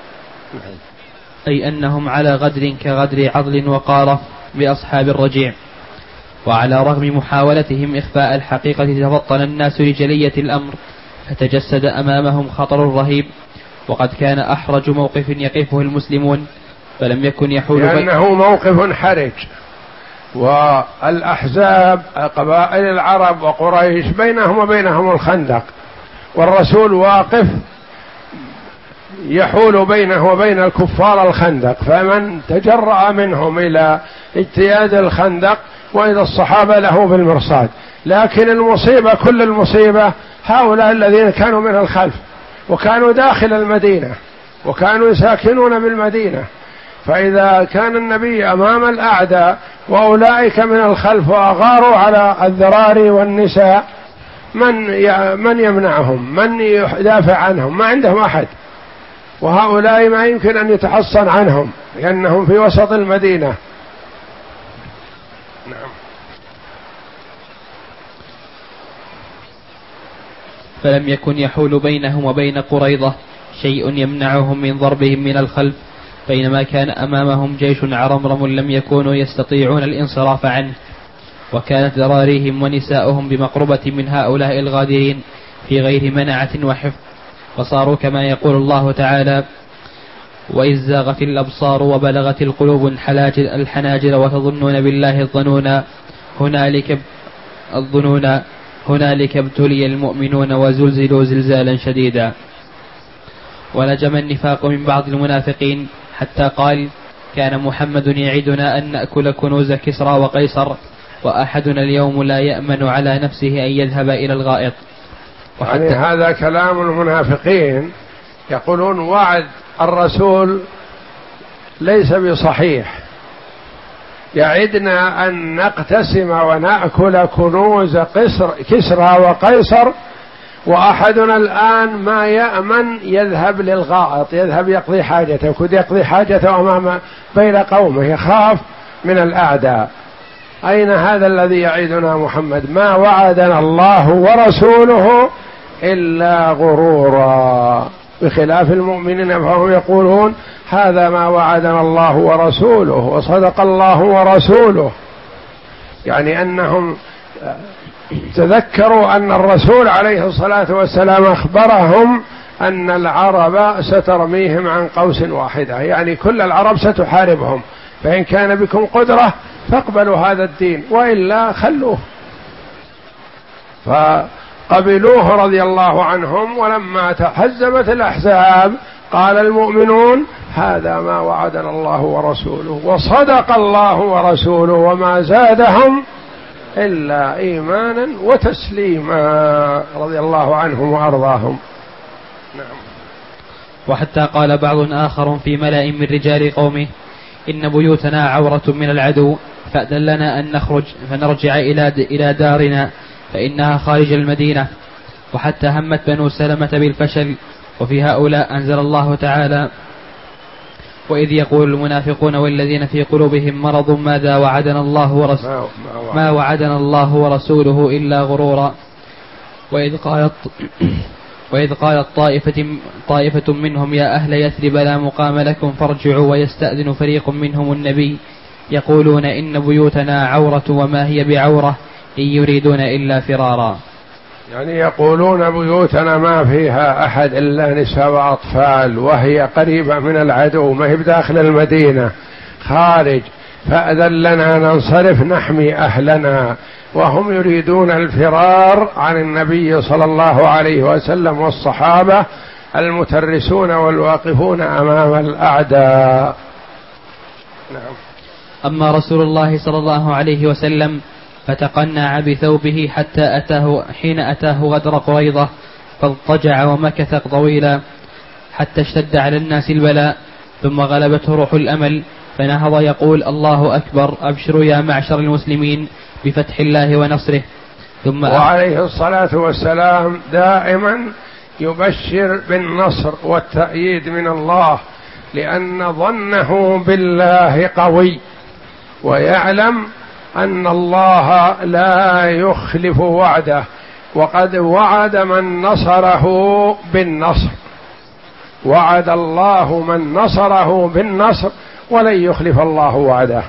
أي أنهم على غدر كغدر عضل وقارة بأصحاب الرجيع. وعلى رغم محاولتهم إخفاء الحقيقة تفطن الناس لجلية الأمر، فتجسد أمامهم خطر رهيب، وقد كان أحرج موقف يقفه المسلمون، فلم يكن يحول لأنه موقف حرج، والأحزاب قبائل العرب وقريش بينهم وبينهم الخندق، والرسول واقف يحول بينه وبين الكفار الخندق، فمن تجرأ منهم إلى اجتياز الخندق وإذا الصحابة له بالمرصاد. لكن المصيبة كل المصيبة هؤلاء الذين كانوا من الخلف وكانوا داخل المدينة وكانوا ساكنون بالمدينة، فإذا كان النبي أمام الأعداء وأولئك من الخلف وأغاروا على الذراري والنساء، من من يمنعهم؟ من يدافع عنهم؟ ما عندهم أحد، وهؤلاء ما يمكن أن يتحصن عنهم لأنهم في وسط المدينة. نعم. فلم يكن يحول بينهم وبين قريظة شيء يمنعهم من ضربهم من الخلف، بينما كان أمامهم جيش عرمرم لم يكونوا يستطيعون الانصراف عنه، وكانت ذراريهم ونساؤهم بمقربة من هؤلاء الغادرين في غير منعة وحفظ، وصاروا كما يقول الله تعالى: وإذ زاغت الأبصار وبلغت القلوب الحناجر وتظنون بالله الظنونا هنالك الظنون هنالك ابتلي المؤمنون وزلزلوا زلزالا شديدا. ولجم النفاق من بعض المنافقين حتى قال: كان محمد يعدنا أن نأكل كنوز كسرى وقيصر، وأحدنا اليوم لا يأمن على نفسه أن يذهب إلى الغائط. يعني هذا كلام المنافقين، يقولون وعد الرسول ليس بصحيح، يعدنا أن نقتسم ونأكل كنوز قصر كسرى وقيصر، وأحدنا الآن ما يأمن يذهب للغائط، يذهب يقضي حاجته، كد يقضي حاجته أمام بين قومه، يخاف من الأعداء. أين هذا الذي يعدنا محمد؟ ما وعدنا الله ورسوله إلا غرورا، بخلاف المؤمنين فهم يقولون هذا ما وعدنا الله ورسوله وصدق الله ورسوله، يعني أنهم تذكروا أن الرسول عليه الصلاة والسلام أخبرهم أن العرب سترميهم عن قوس واحدة، يعني كل العرب ستحاربهم، فإن كان بكم قدرة فاقبلوا هذا الدين وإلا خلوه. فقبلوه رضي الله عنهم. ولما تحزبت الأحزاب قال المؤمنون هذا ما وعدنا الله ورسوله وصدق الله ورسوله وما زادهم إلا إيمانا وتسليما رضي الله عنهم وأرضاهم. نعم. وحتى قال بعض آخر في ملأ من رجال قومه إن بيوتنا عورة من العدو فأذن لنا أن نخرج فنرجع إلى دارنا فإنها خارج المدينة. وحتى همت بنو سلمة بالفشل، وفي هؤلاء أنزل الله تعالى وإذ يقول المنافقون والذين في قلوبهم مرض ماذا وعدنا الله ورسوله ما وعدنا الله ورسوله إلا غرورا. وإذ قالت وإذ قالت طائفة, طائفة منهم يا أهل يثرب لا مقام لكم فارجعوا ويستأذن فريق منهم النبي يقولون إن بيوتنا عورة وما هي بعورة إن يريدون إلا فرارا. يعني يقولون بيوتنا ما فيها أحد إلا نساء وأطفال وهي قريبة من العدو، ما هي بداخل المدينة خارج، فأذن لنا ننصرف نحمي أهلنا، وهم يريدون الفرار عن النبي صلى الله عليه وسلم والصحابة المترسون والواقفون أمام الأعداء. نعم. أما رسول الله صلى الله عليه وسلم فتقنع بثوبه حتى أتاه حين أتاه غدر قريضة فاضطجع ومكث طويلا حتى اشتد على الناس البلاء، ثم غلبته روح الأمل فنهض يقول الله أكبر أبشروا يا معشر المسلمين بفتح الله ونصره. ثم وعليه الصلاة والسلام دائما يبشر بالنصر والتأييد من الله، لأن ظنه بالله قوي ويعلم أن الله لا يخلف وعده، وقد وعد من نصره بالنصر، وعد الله من نصره بالنصر ولن يخلف الله وعده.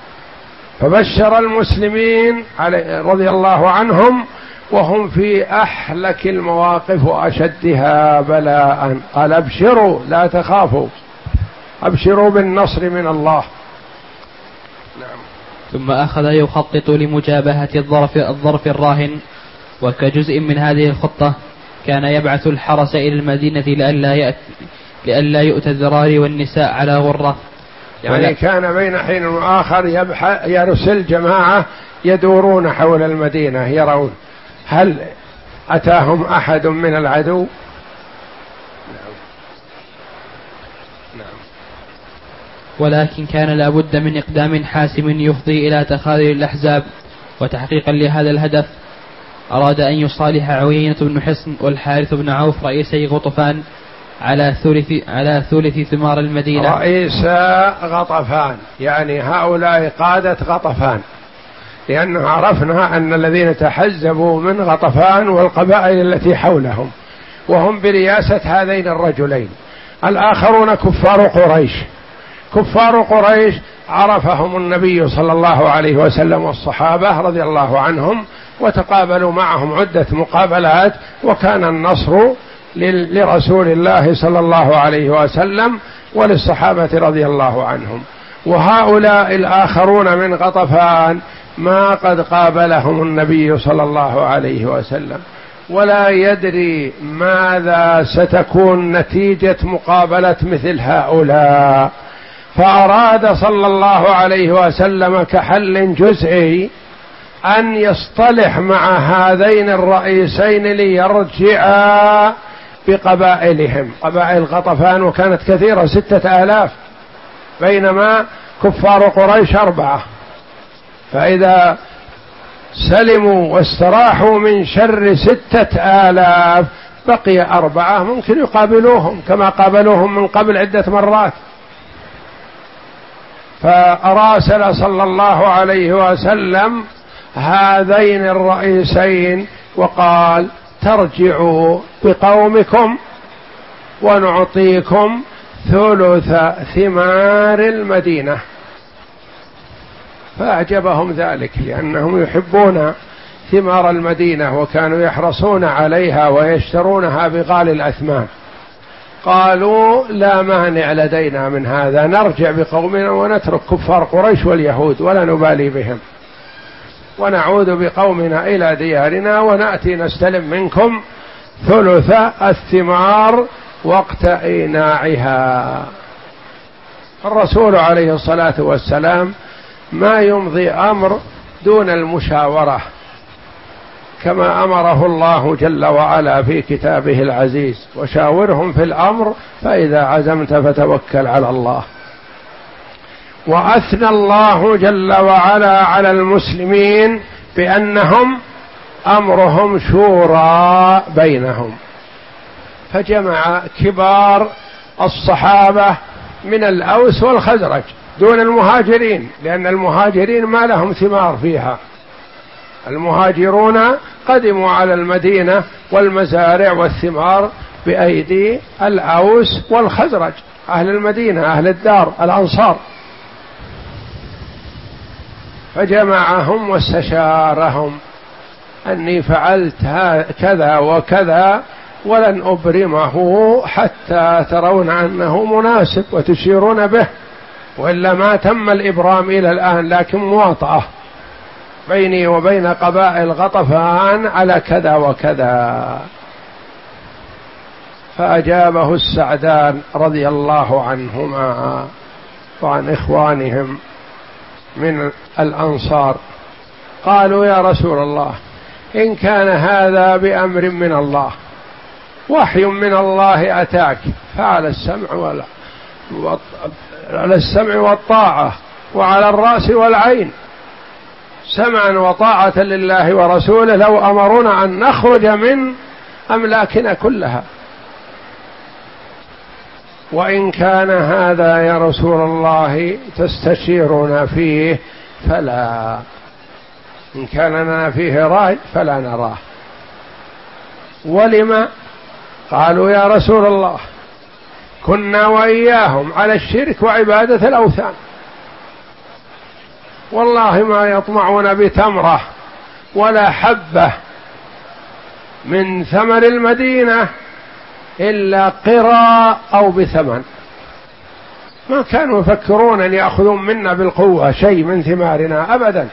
فبشر المسلمين رضي الله عنهم وهم في أحلك المواقف وأشدها بلاء، قال أبشروا لا تخافوا أبشروا بالنصر من الله. نعم. ثم أخذ يخطط لمجابهة الظرف, الظرف الراهن، وكجزء من هذه الخطة كان يبعث الحرس إلى المدينة لئلا يأت لئلا يؤتى الذراري والنساء على غرة. يعني كان بين حين وآخر يرسل جماعة يدورون حول المدينة يرون هل أتاهم أحد من العدو. نعم. نعم. ولكن كان لابد من إقدام حاسم يفضي إلى تخاذل الأحزاب. وتحقيقا لهذا الهدف أراد أن يصالح عوينة بن حصن والحارث بن عوف رئيسي غطفان على ثلث على ثلث ثمار المدينة. رئيس غطفان يعني هؤلاء قادة غطفان، لأنه عرفنا أن الذين تحزبوا من غطفان والقبائل التي حولهم وهم برياسة هذين الرجلين. الآخرون كفار قريش. كفار قريش عرفهم النبي صلى الله عليه وسلم والصحابة رضي الله عنهم وتقابلوا معهم عدة مقابلات، وكان النصر لرسول الله صلى الله عليه وسلم وللصحابة رضي الله عنهم. وهؤلاء الآخرون من غطفان ما قد قابلهم النبي صلى الله عليه وسلم، ولا يدري ماذا ستكون نتيجة مقابلة مثل هؤلاء، فأراد صلى الله عليه وسلم كحل جزئي أن يصطلح مع هذين الرئيسين ليرجعا بقبائلهم. قبائل غطفان وكانت كثيرة ستة آلاف، بينما كفار قريش أربعة، فإذا سلموا واستراحوا من شر ستة آلاف بقي أربعة ممكن يقابلوهم كما قابلوهم من قبل عدة مرات. فأراسل صلى الله عليه وسلم هذين الرئيسين وقال ترجعوا بقومكم ونعطيكم ثلث ثمار المدينة، فأعجبهم ذلك لأنهم يحبون ثمار المدينة وكانوا يحرصون عليها ويشترونها بغالي الأثمان. قالوا لا مانع لدينا من هذا، نرجع بقومنا ونترك كفار قريش واليهود ولا نبالي بهم، ونعود بقومنا إلى ديارنا ونأتي نستلم منكم ثلث الثمار وقت إيناعها. الرسول عليه الصلاة والسلام ما يمضي أمر دون المشاورة، كما أمره الله جل وعلا في كتابه العزيز: وشاورهم في الأمر فإذا عزمت فتوكل على الله. وأثنى الله جل وعلا على المسلمين بأنهم أمرهم شورى بينهم، فجمع كبار الصحابة من الأوس والخزرج دون المهاجرين، لأن المهاجرين ما لهم ثمار فيها. المهاجرون قدموا على المدينة والمزارع والثمار بأيدي الأوس والخزرج، أهل المدينة، أهل الدار، الأنصار. فجمعهم واستشارهم: أني فعلت كذا وكذا ولن أبرمه حتى ترون أنه مناسب وتشيرون به، وإلا ما تم الإبرام إلى الآن، لكن مواطأة بيني وبين قبائل غطفان على كذا وكذا. فأجابه السعدان رضي الله عنهما وعن إخوانهم من الأنصار، قالوا: يا رسول الله، إن كان هذا بأمر من الله، وحي من الله أتاك، فعلى السمع ولا على السمع والطاعة وعلى الرأس والعين، سمعا وطاعة لله ورسوله لو أمرنا أن نخرج من أملاكنا كلها. وإن كان هذا يا رسول الله تستشيرنا فيه فلا، إن كان لنا فيه رأي فلا نراه. ولما؟ قالوا: يا رسول الله، كنا وإياهم على الشرك وعبادة الأوثان، والله ما يطمعون بتمرة ولا حبة من ثمر المدينة إلا قرى أو بثمن، ما كانوا يفكرون أن يأخذون منا بالقوة شيء من ثمارنا أبدا،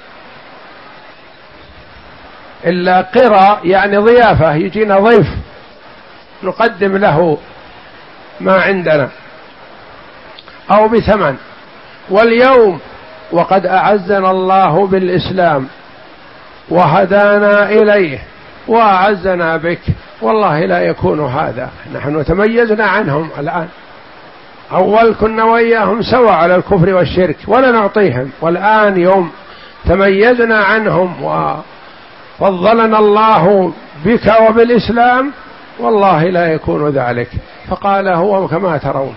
إلا قرى يعني ضيافة، يجينا ضيف نقدم له ما عندنا، أو بثمن. واليوم وقد أعزنا الله بالإسلام وهدانا إليه وأعزنا بك، والله لا يكون هذا، نحن تميزنا عنهم الآن، أول كنا وإياهم سوا على الكفر والشرك ولا نعطيهم، والآن يوم تميزنا عنهم وفضلنا الله بك وبالإسلام، والله لا يكون ذلك. فقال: هو كما ترون،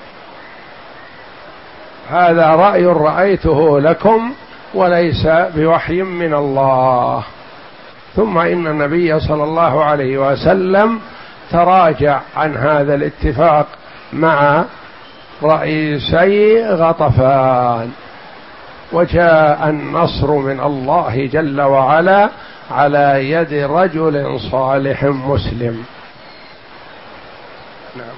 هذا رأي رأيته لكم وليس بوحي من الله. ثم إن النبي صلى الله عليه وسلم تراجع عن هذا الاتفاق مع رئيسي غطفان، وجاء النصر من الله جل وعلا على يد رجل صالح مسلم. نعم.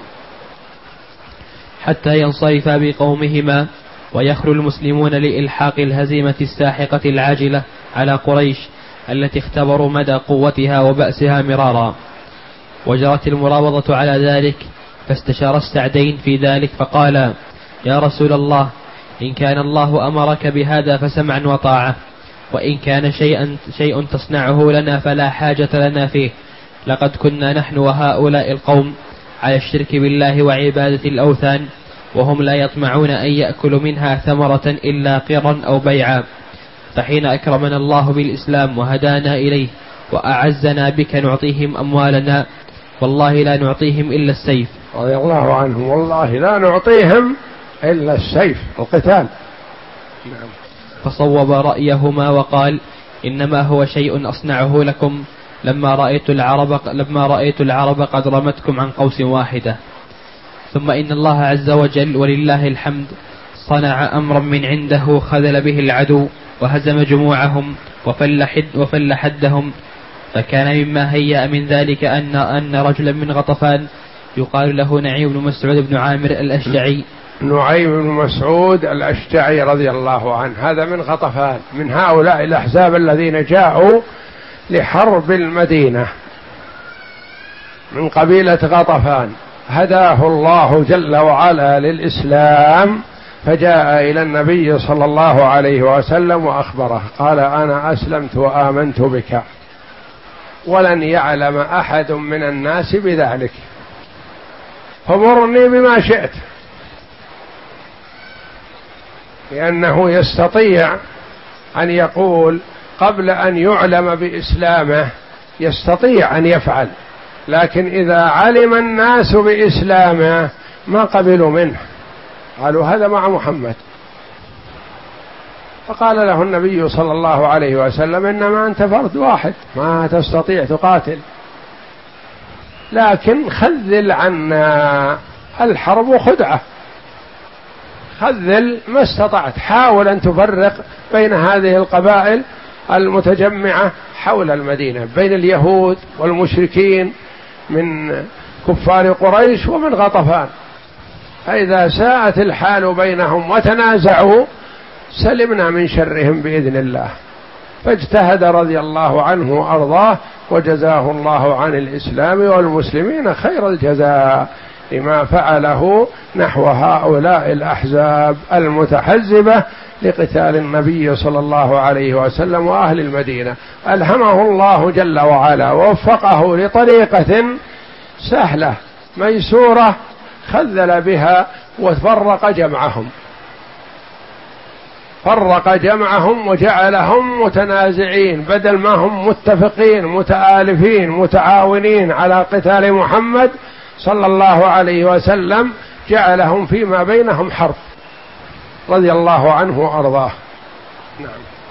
حتى ينصرفا بقومهما ويخلو المسلمون لإلحاق الهزيمة الساحقة العاجلة على قريش التي اختبروا مدى قوتها وبأسها مرارا. وجرت المراوضة على ذلك، فاستشار السعدين في ذلك فقال: يا رسول الله، إن كان الله أمرك بهذا فسمعا وطاعة، وإن كان شيئا شيء تصنعه لنا فلا حاجة لنا فيه، لقد كنا نحن وهؤلاء القوم على الشرك بالله وعبادة الأوثان، وهم لا يطمعون أن يأكلوا منها ثمرة إلا قرا أو بيعا، فحين أكرمنا الله بالإسلام وهدانا إليه وأعزنا بك نعطيهم أموالنا، والله لا نعطيهم إلا السيف. رضي الله عنهم: والله لا نعطيهم إلا السيف، القتال. نعم. فصوب رأيهما وقال: إنما هو شيء أصنعه لكم لما رأيت العرب لما رأيت العرب قد رمتكم عن قوس واحدة. ثم إن الله عز وجل ولله الحمد صنع أمرا من عنده خذل به العدو وهزم جموعهم وفل, حد وفل حدهم. فكان مما هيأ من ذلك أن, أن رجلا من غطفان يقال له نعيم بن مسعود بن عامر الأشجعي. نعيم بن مسعود الأشجعي رضي الله عنه هذا من غطفان، من هؤلاء الأحزاب الذين جاءوا لحرب المدينة من قبيلة غطفان، هداه الله جل وعلا للإسلام فجاء إلى النبي صلى الله عليه وسلم وأخبره قال أنا أسلمت وآمنت بك ولن يعلم أحد من الناس بذلك فمرني بما شئت، لأنه يستطيع أن يقول قبل أن يعلم بإسلامه يستطيع أن يفعل، لكن إذا علم الناس بإسلامه ما قبلوا منه، قالوا هذا مع محمد. فقال له النبي صلى الله عليه وسلم إنما أنت فرد واحد ما تستطيع تقاتل، لكن خذل عنا، الحرب خدعة، خذل ما استطعت، حاول أن تفرق بين هذه القبائل المتجمعة حول المدينة بين اليهود والمشركين من كفار قريش ومن غطفان، فإذا ساءت الحال بينهم وتنازعوا سلمنا من شرهم بإذن الله. فاجتهد رضي الله عنه وأرضاه وجزاه الله عن الإسلام والمسلمين خير الجزاء لما فعله نحو هؤلاء الأحزاب المتحزبة لقتال النبي صلى الله عليه وسلم وأهل المدينة. ألهمه الله جل وعلا ووفقه لطريقة سهلة ميسورة خذل بها وفرق جمعهم، فرق جمعهم وجعلهم متنازعين بدل ما هم متفقين متآلفين متعاونين على قتال محمد صلى الله عليه وسلم، جعلهم فيما بينهم حرب رضي الله عنه وأرضاه. نعم.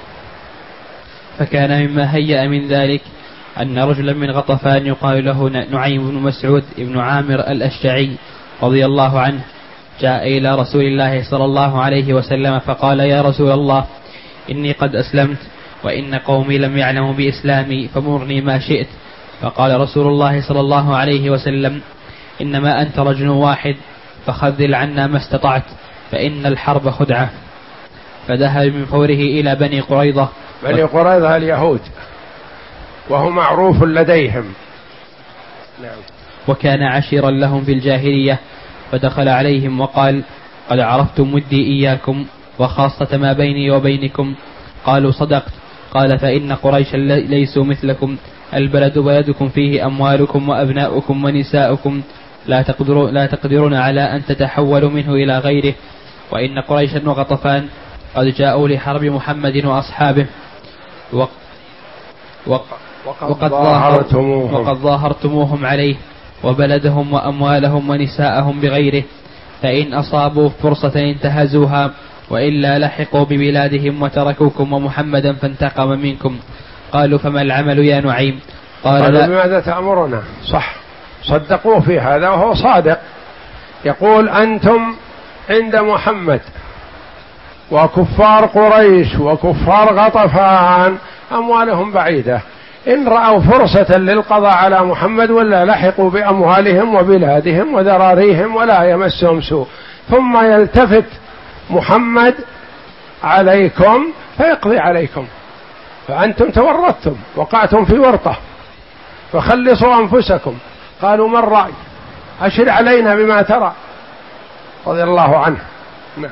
فكان مما هيأ من ذلك أن رجلا من غطفان يقال له نعيم بن مسعود بن عامر الأشجعي رضي الله عنه جاء إلى رسول الله صلى الله عليه وسلم فقال يا رسول الله إني قد أسلمت وإن قومي لم يعلموا بإسلامي فمرني ما شئت. فقال رسول الله صلى الله عليه وسلم إنما أنت رجل واحد فخذل عنا ما استطعت فإن الحرب خدعة. فذهب من فوره إلى بني قريظة. بني قريظة اليهود وهو معروف لديهم. نعم. وكان عشيرا لهم في الجاهلية، فدخل عليهم وقال قد عرفتم ودي إياكم وخاصة ما بيني وبينكم. قالوا صدقت. قال فإن قريشا ليسوا مثلكم، البلد بلدكم فيه أموالكم وأبناؤكم ونساؤكم لا تقدرون, لا تقدرون على أن تتحولوا منه إلى غيره، وإن قريشا وغطفان قد جاءوا لحرب محمد وأصحابه وق وق وقد, ظاهرتموهم. وقد ظاهرتموهم عليه وبلدهم وأموالهم ونساءهم بغيره، فإن أصابوا فرصة انتهزوها وإلا لحقوا ببلادهم وتركوكم ومحمدا فانتقم منكم. قالوا فما العمل يا نعيم؟ قال لا. بماذا تأمرنا؟ صح، صدقوه في هذا وهو صادق، يقول أنتم عند محمد وكفار قريش وكفار غطفان أموالهم بعيدة، إن رأوا فرصة للقضاء على محمد ولا لحقوا بأموالهم وبلادهم وذراريهم ولا يمسهم سوء، ثم يلتفت محمد عليكم فيقضي عليكم، فأنتم تورطتم وقعتم في ورطة فخلصوا أنفسكم. قالوا ما الرأي؟ أشر علينا بما ترى رضي الله عنه. نعم.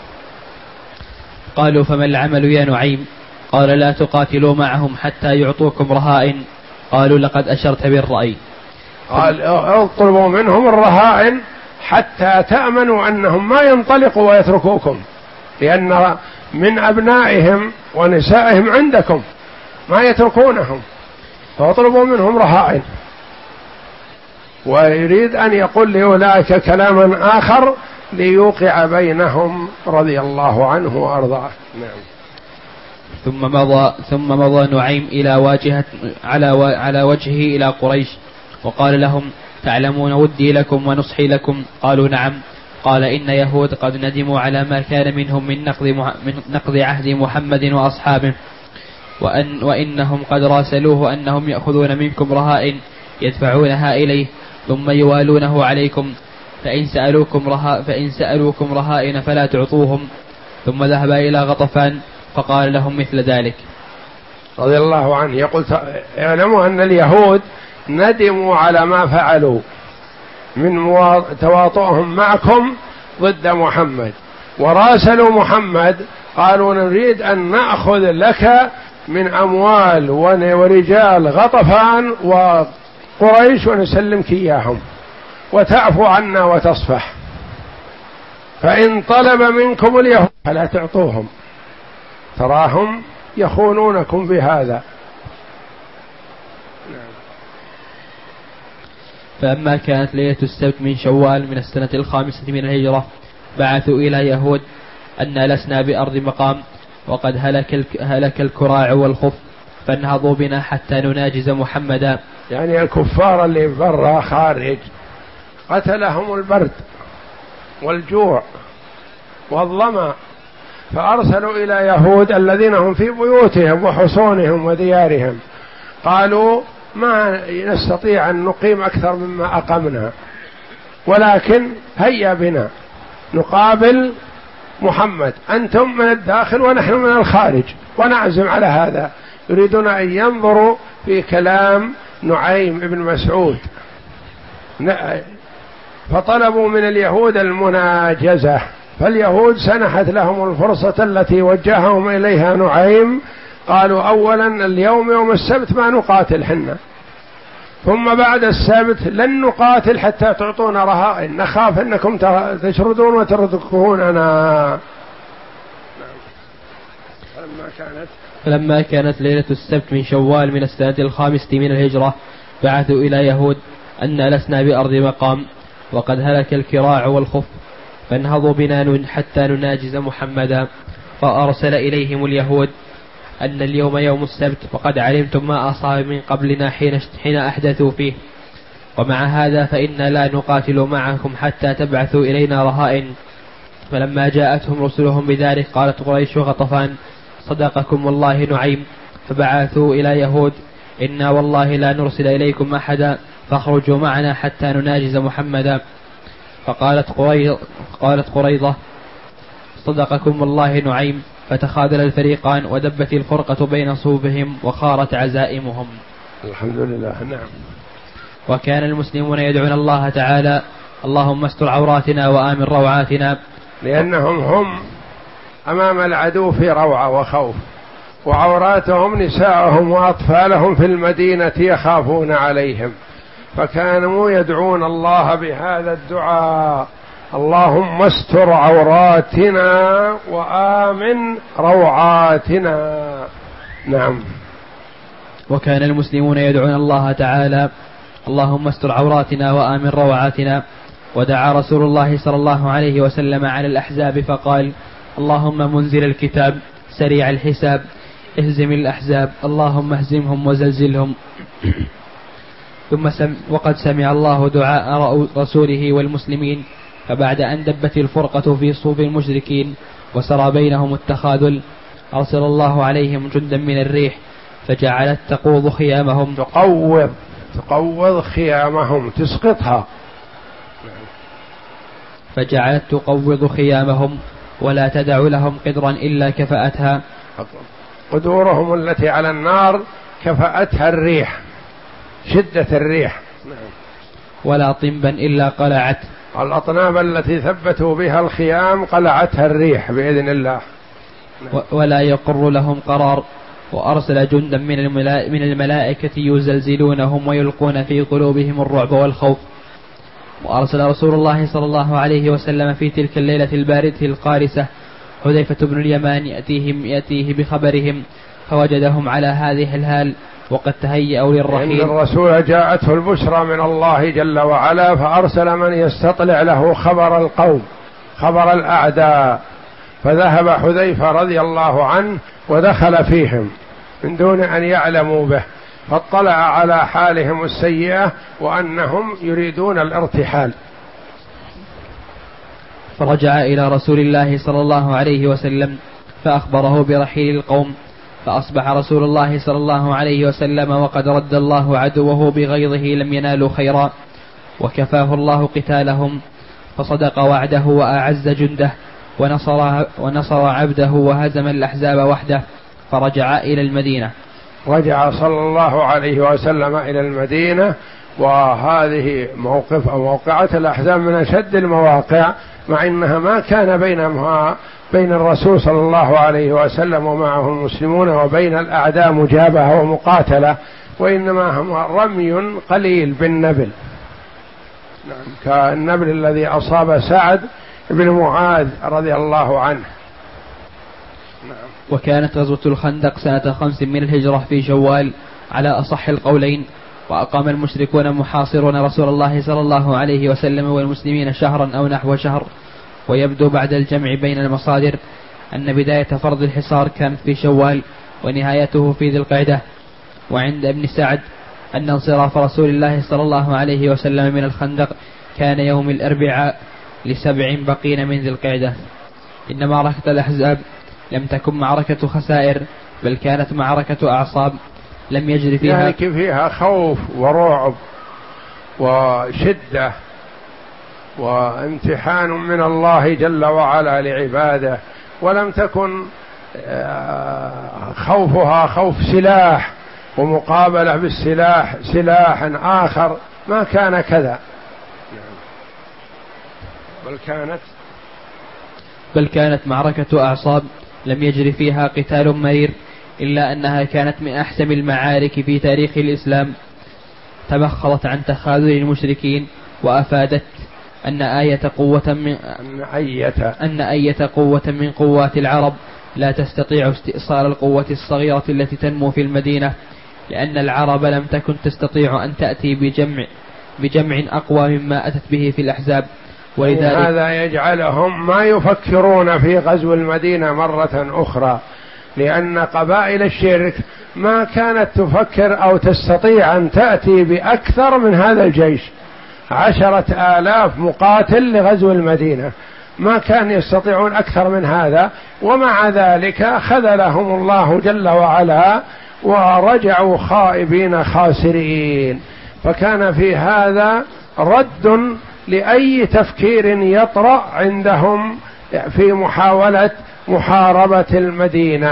قالوا فما العمل يا نعيم؟ قال لا تقاتلوا معهم حتى يعطوكم رهائن. قالوا لقد أشرت بالرأي. قال اطلبوا منهم الرهائن حتى تأمنوا أنهم ما ينطلقوا ويتركوكم، لأن من أبنائهم ونسائهم عندكم ما يتركونهم، فاطلبوا منهم رهائن. ويريد أن يقول لأولئك كلاما آخر ليوقع بينهم رضي الله عنه وأرضاه. نعم. ثم مضى ثم مضى نعيم إلى واجهة على على وجهه إلى قريش وقال لهم تعلمون ودي لكم ونصحي لكم؟ قالوا نعم. قال إن يهود قد ندموا على ما كان منهم من نقض, من نقض عهد محمد وأصحابه، وأن وإنهم قد راسلوه أنهم يأخذون منكم رهائن يدفعونها إليه ثم يوالونه عليكم، فإن سألوكم, رها فإن سألوكم رهائن فلا تعطوهم. ثم ذهب إلى غطفان فقال لهم مثل ذلك رضي الله عنه. يقول اعلموا أن اليهود ندموا على ما فعلوا من تواطؤهم معكم ضد محمد، وراسلوا محمد قالوا نريد أن نأخذ لك من أموال ورجال غطفان وقريش ونسلمك إياهم وتعفو عنا وتصفح، فإن طلب منكم اليهود فلا تعطوهم، تراهم يخونونكم بهذا. فلما كانت ليلة السبت من شوال من السنة الخامسة من الهجرة بعثوا إلى يهود أن لسنا بأرض مقام وقد هلك, هلك الكراع والخف فانهضوا بنا حتى نناجز محمدا. يعني الكفار اللي برا خارج قتلهم البرد والجوع والظمأ، فأرسلوا إلى يهود الذين هم في بيوتهم وحصونهم وديارهم، قالوا ما نستطيع أن نقيم أكثر مما أقمنا، ولكن هيا بنا نقابل محمد، أنتم من الداخل ونحن من الخارج، ونعزم على هذا. يريدون أن ينظروا في كلام نعيم بن مسعود، فطلبوا من اليهود المناجزة، فاليهود سنحت لهم الفرصة التي وجههم إليها نعيم. قالوا أولا اليوم يوم السبت ما نقاتل حنا، ثم بعد السبت لن نقاتل حتى تعطونا رهائن، نخاف أنكم تشردون وتركوننا. فلما كانت فلما كانت ليلة السبت من شوال من السنة الخامسة من الهجرة بعثوا إلى يهود أن لسنا بأرض مقام وقد هلك الكراع والخف فانهضوا بنا حتى نناجز محمدا. فأرسل إليهم اليهود أن اليوم يوم السبت وقد علمتم ما أصاب من قبلنا حين, حين أحدثوا فيه، ومع هذا فإنا لا نقاتل معكم حتى تبعثوا إلينا رهائن. فلما جاءتهم رسلهم بذلك قالت قريش غطفان صدقكم والله نعيم، فبعثوا إلى يهود إنا والله لا نرسل إليكم أحدا فاخرجوا معنا حتى نناجز محمدا. فقالت قريضة, قالت قريضة صدقكم والله نعيم، فتخاذل الفريقان ودبت الفرقة بين صوبهم وخارت عزائمهم. الحمد لله. نعم. وكان المسلمون يدعون الله تعالى اللهم استر عوراتنا وآمن روعاتنا، لأنهم هم أمام العدو في روعة وخوف، وعوراتهم نساءهم وأطفالهم في المدينة يخافون عليهم، فكانوا يدعون الله بهذا الدعاء اللهم استر عوراتنا وآمن روعاتنا. نعم. وكان المسلمون يدعون الله تعالى اللهم استر عوراتنا وآمن روعاتنا. ودعا رسول الله صلى الله عليه وسلم على الأحزاب فقال اللهم منزل الكتاب سريع الحساب اهزم الأحزاب اللهم اهزمهم وزلزلهم. ثم سم وقد سمع الله دعاء رسوله والمسلمين، فبعد أن دبت الفرقة في صوب المشركين وسرى بينهم التخاذل أرسل الله عليهم جندا من الريح فجعلت تقوض خيامهم تقوض تقوض خيامهم تسقطها فجعلت تقوض خيامهم ولا تدع لهم قدرا إلا كفأتها. قدورهم التي على النار كفأتها الريح، شدة الريح. ولا طنبا إلا قلعت، الأطناب التي ثبتوا بها الخيام قلعتها الريح بإذن الله. ولا يقر لهم قرار. وأرسل جندا من الملائكة يزلزلونهم ويلقون في قلوبهم الرعب والخوف. وأرسل رسول الله صلى الله عليه وسلم في تلك الليلة الباردة القارسة حذيفة بن اليمان يأتيهم يأتيه بخبرهم فوجدهم على هذه الحال وقد تهيأوا للرحيل. إن الرسول جاءته البشرى من الله جل وعلا فأرسل من يستطلع له خبر القوم خبر الأعداء، فذهب حذيفة رضي الله عنه ودخل فيهم من دون أن يعلموا به، فاطلع على حالهم السيئة وأنهم يريدون الارتحال. فرجع إلى رسول الله صلى الله عليه وسلم فأخبره برحيل القوم، فأصبح رسول الله صلى الله عليه وسلم وقد رد الله عدوه بغيظه لم ينالوا خيرا، وكفاه الله قتالهم، فصدق وعده وأعز جنده ونصر, ونصر عبده وهزم الأحزاب وحده، فرجع إلى المدينة. رجع صلى الله عليه وسلم إلى المدينة، وهذه موقف أو موقعة الأحزاب من أشد المواقع، مع أنها ما كان بينها بين الرسول صلى الله عليه وسلم ومعه المسلمون وبين الأعداء مجابهة ومقاتلة، وإنما هم رمي قليل بالنبل، نعم، كالنبل الذي أصاب سعد بن معاذ رضي الله عنه. نعم. وكانت غزوة الخندق سنة خمس من الهجرة في شوال على أصح القولين، وأقام المشركون محاصرون رسول الله صلى الله عليه وسلم والمسلمين شهرا أو نحو شهر. ويبدو بعد الجمع بين المصادر أن بداية فرض الحصار كانت في شوال ونهايته في ذي القعدة. وعند ابن سعد أن انصراف رسول الله صلى الله عليه وسلم من الخندق كان يوم الأربعاء لسبع بقين من ذي القعدة. إن معركة الأحزاب لم تكن معركة خسائر، بل كانت معركة أعصاب لم يجري فيها يعني فيها خوف ورعب وشدة وامتحان من الله جل وعلا لعباده، ولم تكن خوفها خوف سلاح ومقابلة بالسلاح سلاح آخر، ما كان كذا، بل كانت بل كانت معركة أعصاب لم يجري فيها قتال مرير، إلا أنها كانت من أحسم المعارك في تاريخ الإسلام، تبخرت عن تخاذل المشركين، وأفادت أن آية قوة من أن أية أن أية قوة من قوات العرب لا تستطيع استئصال القوة الصغيرة التي تنمو في المدينة، لأن العرب لم تكن تستطيع أن تأتي بجمع بجمع أقوى مما أتت به في الأحزاب. ولذلك هذا يجعلهم ما يفكرون في غزو المدينة مرة أخرى، لأن قبائل الشرك ما كانت تفكر أو تستطيع أن تأتي بأكثر من هذا الجيش، عشرة آلاف مقاتل لغزو المدينة، ما كان يستطيعون أكثر من هذا، ومع ذلك خذلهم الله جل وعلا ورجعوا خائبين خاسرين. فكان في هذا رد لأي تفكير يطرأ عندهم في محاولة محاربة المدينة.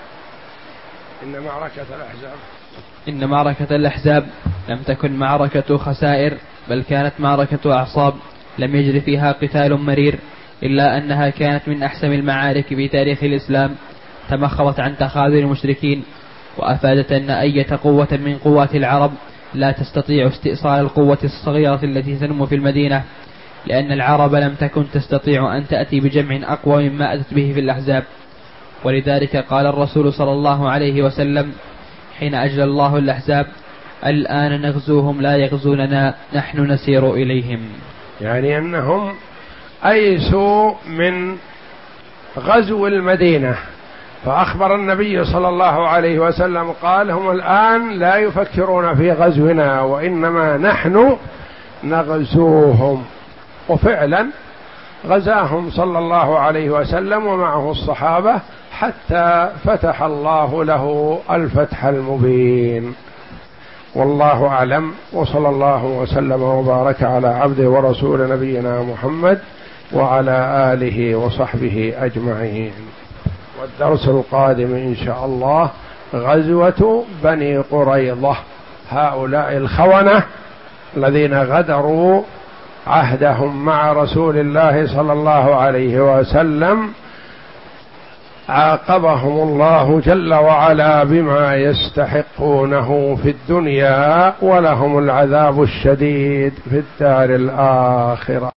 إن معركة الأحزاب إن معركة الأحزاب لم تكن معركة خسائر، بل كانت معركة أعصاب لم يجري فيها قتال مرير، إلا أنها كانت من أحسم المعارك في تاريخ الإسلام، تمخضت عن تخاذل المشركين، وأفادت أن أية قوة من قوات العرب لا تستطيع استئصال القوة الصغيرة التي تنمو في المدينة، لأن العرب لم تكن تستطيع أن تأتي بجمع أقوى مما أتت به في الأحزاب. ولذلك قال الرسول صلى الله عليه وسلم حين أجل الله الأحزاب: الآن نغزوهم لا يغزوننا، نحن نسير إليهم. يعني أنهم أيسوا من غزو المدينة، فأخبر النبي صلى الله عليه وسلم قال: هم الآن لا يفكرون في غزونا، وإنما نحن نغزوهم. وفعلا غزاهم صلى الله عليه وسلم ومعه الصحابة حتى فتح الله له الفتح المبين. والله أعلم، وصلى الله وسلم وبارك على عبده ورسول نبينا محمد وعلى آله وصحبه أجمعين. والدرس القادم إن شاء الله غزوة بني قريظة، هؤلاء الخونة الذين غدروا عهدهم مع رسول الله صلى الله عليه وسلم، عاقبهم الله جل وعلا بما يستحقونه في الدنيا، ولهم العذاب الشديد في الدار الآخرة.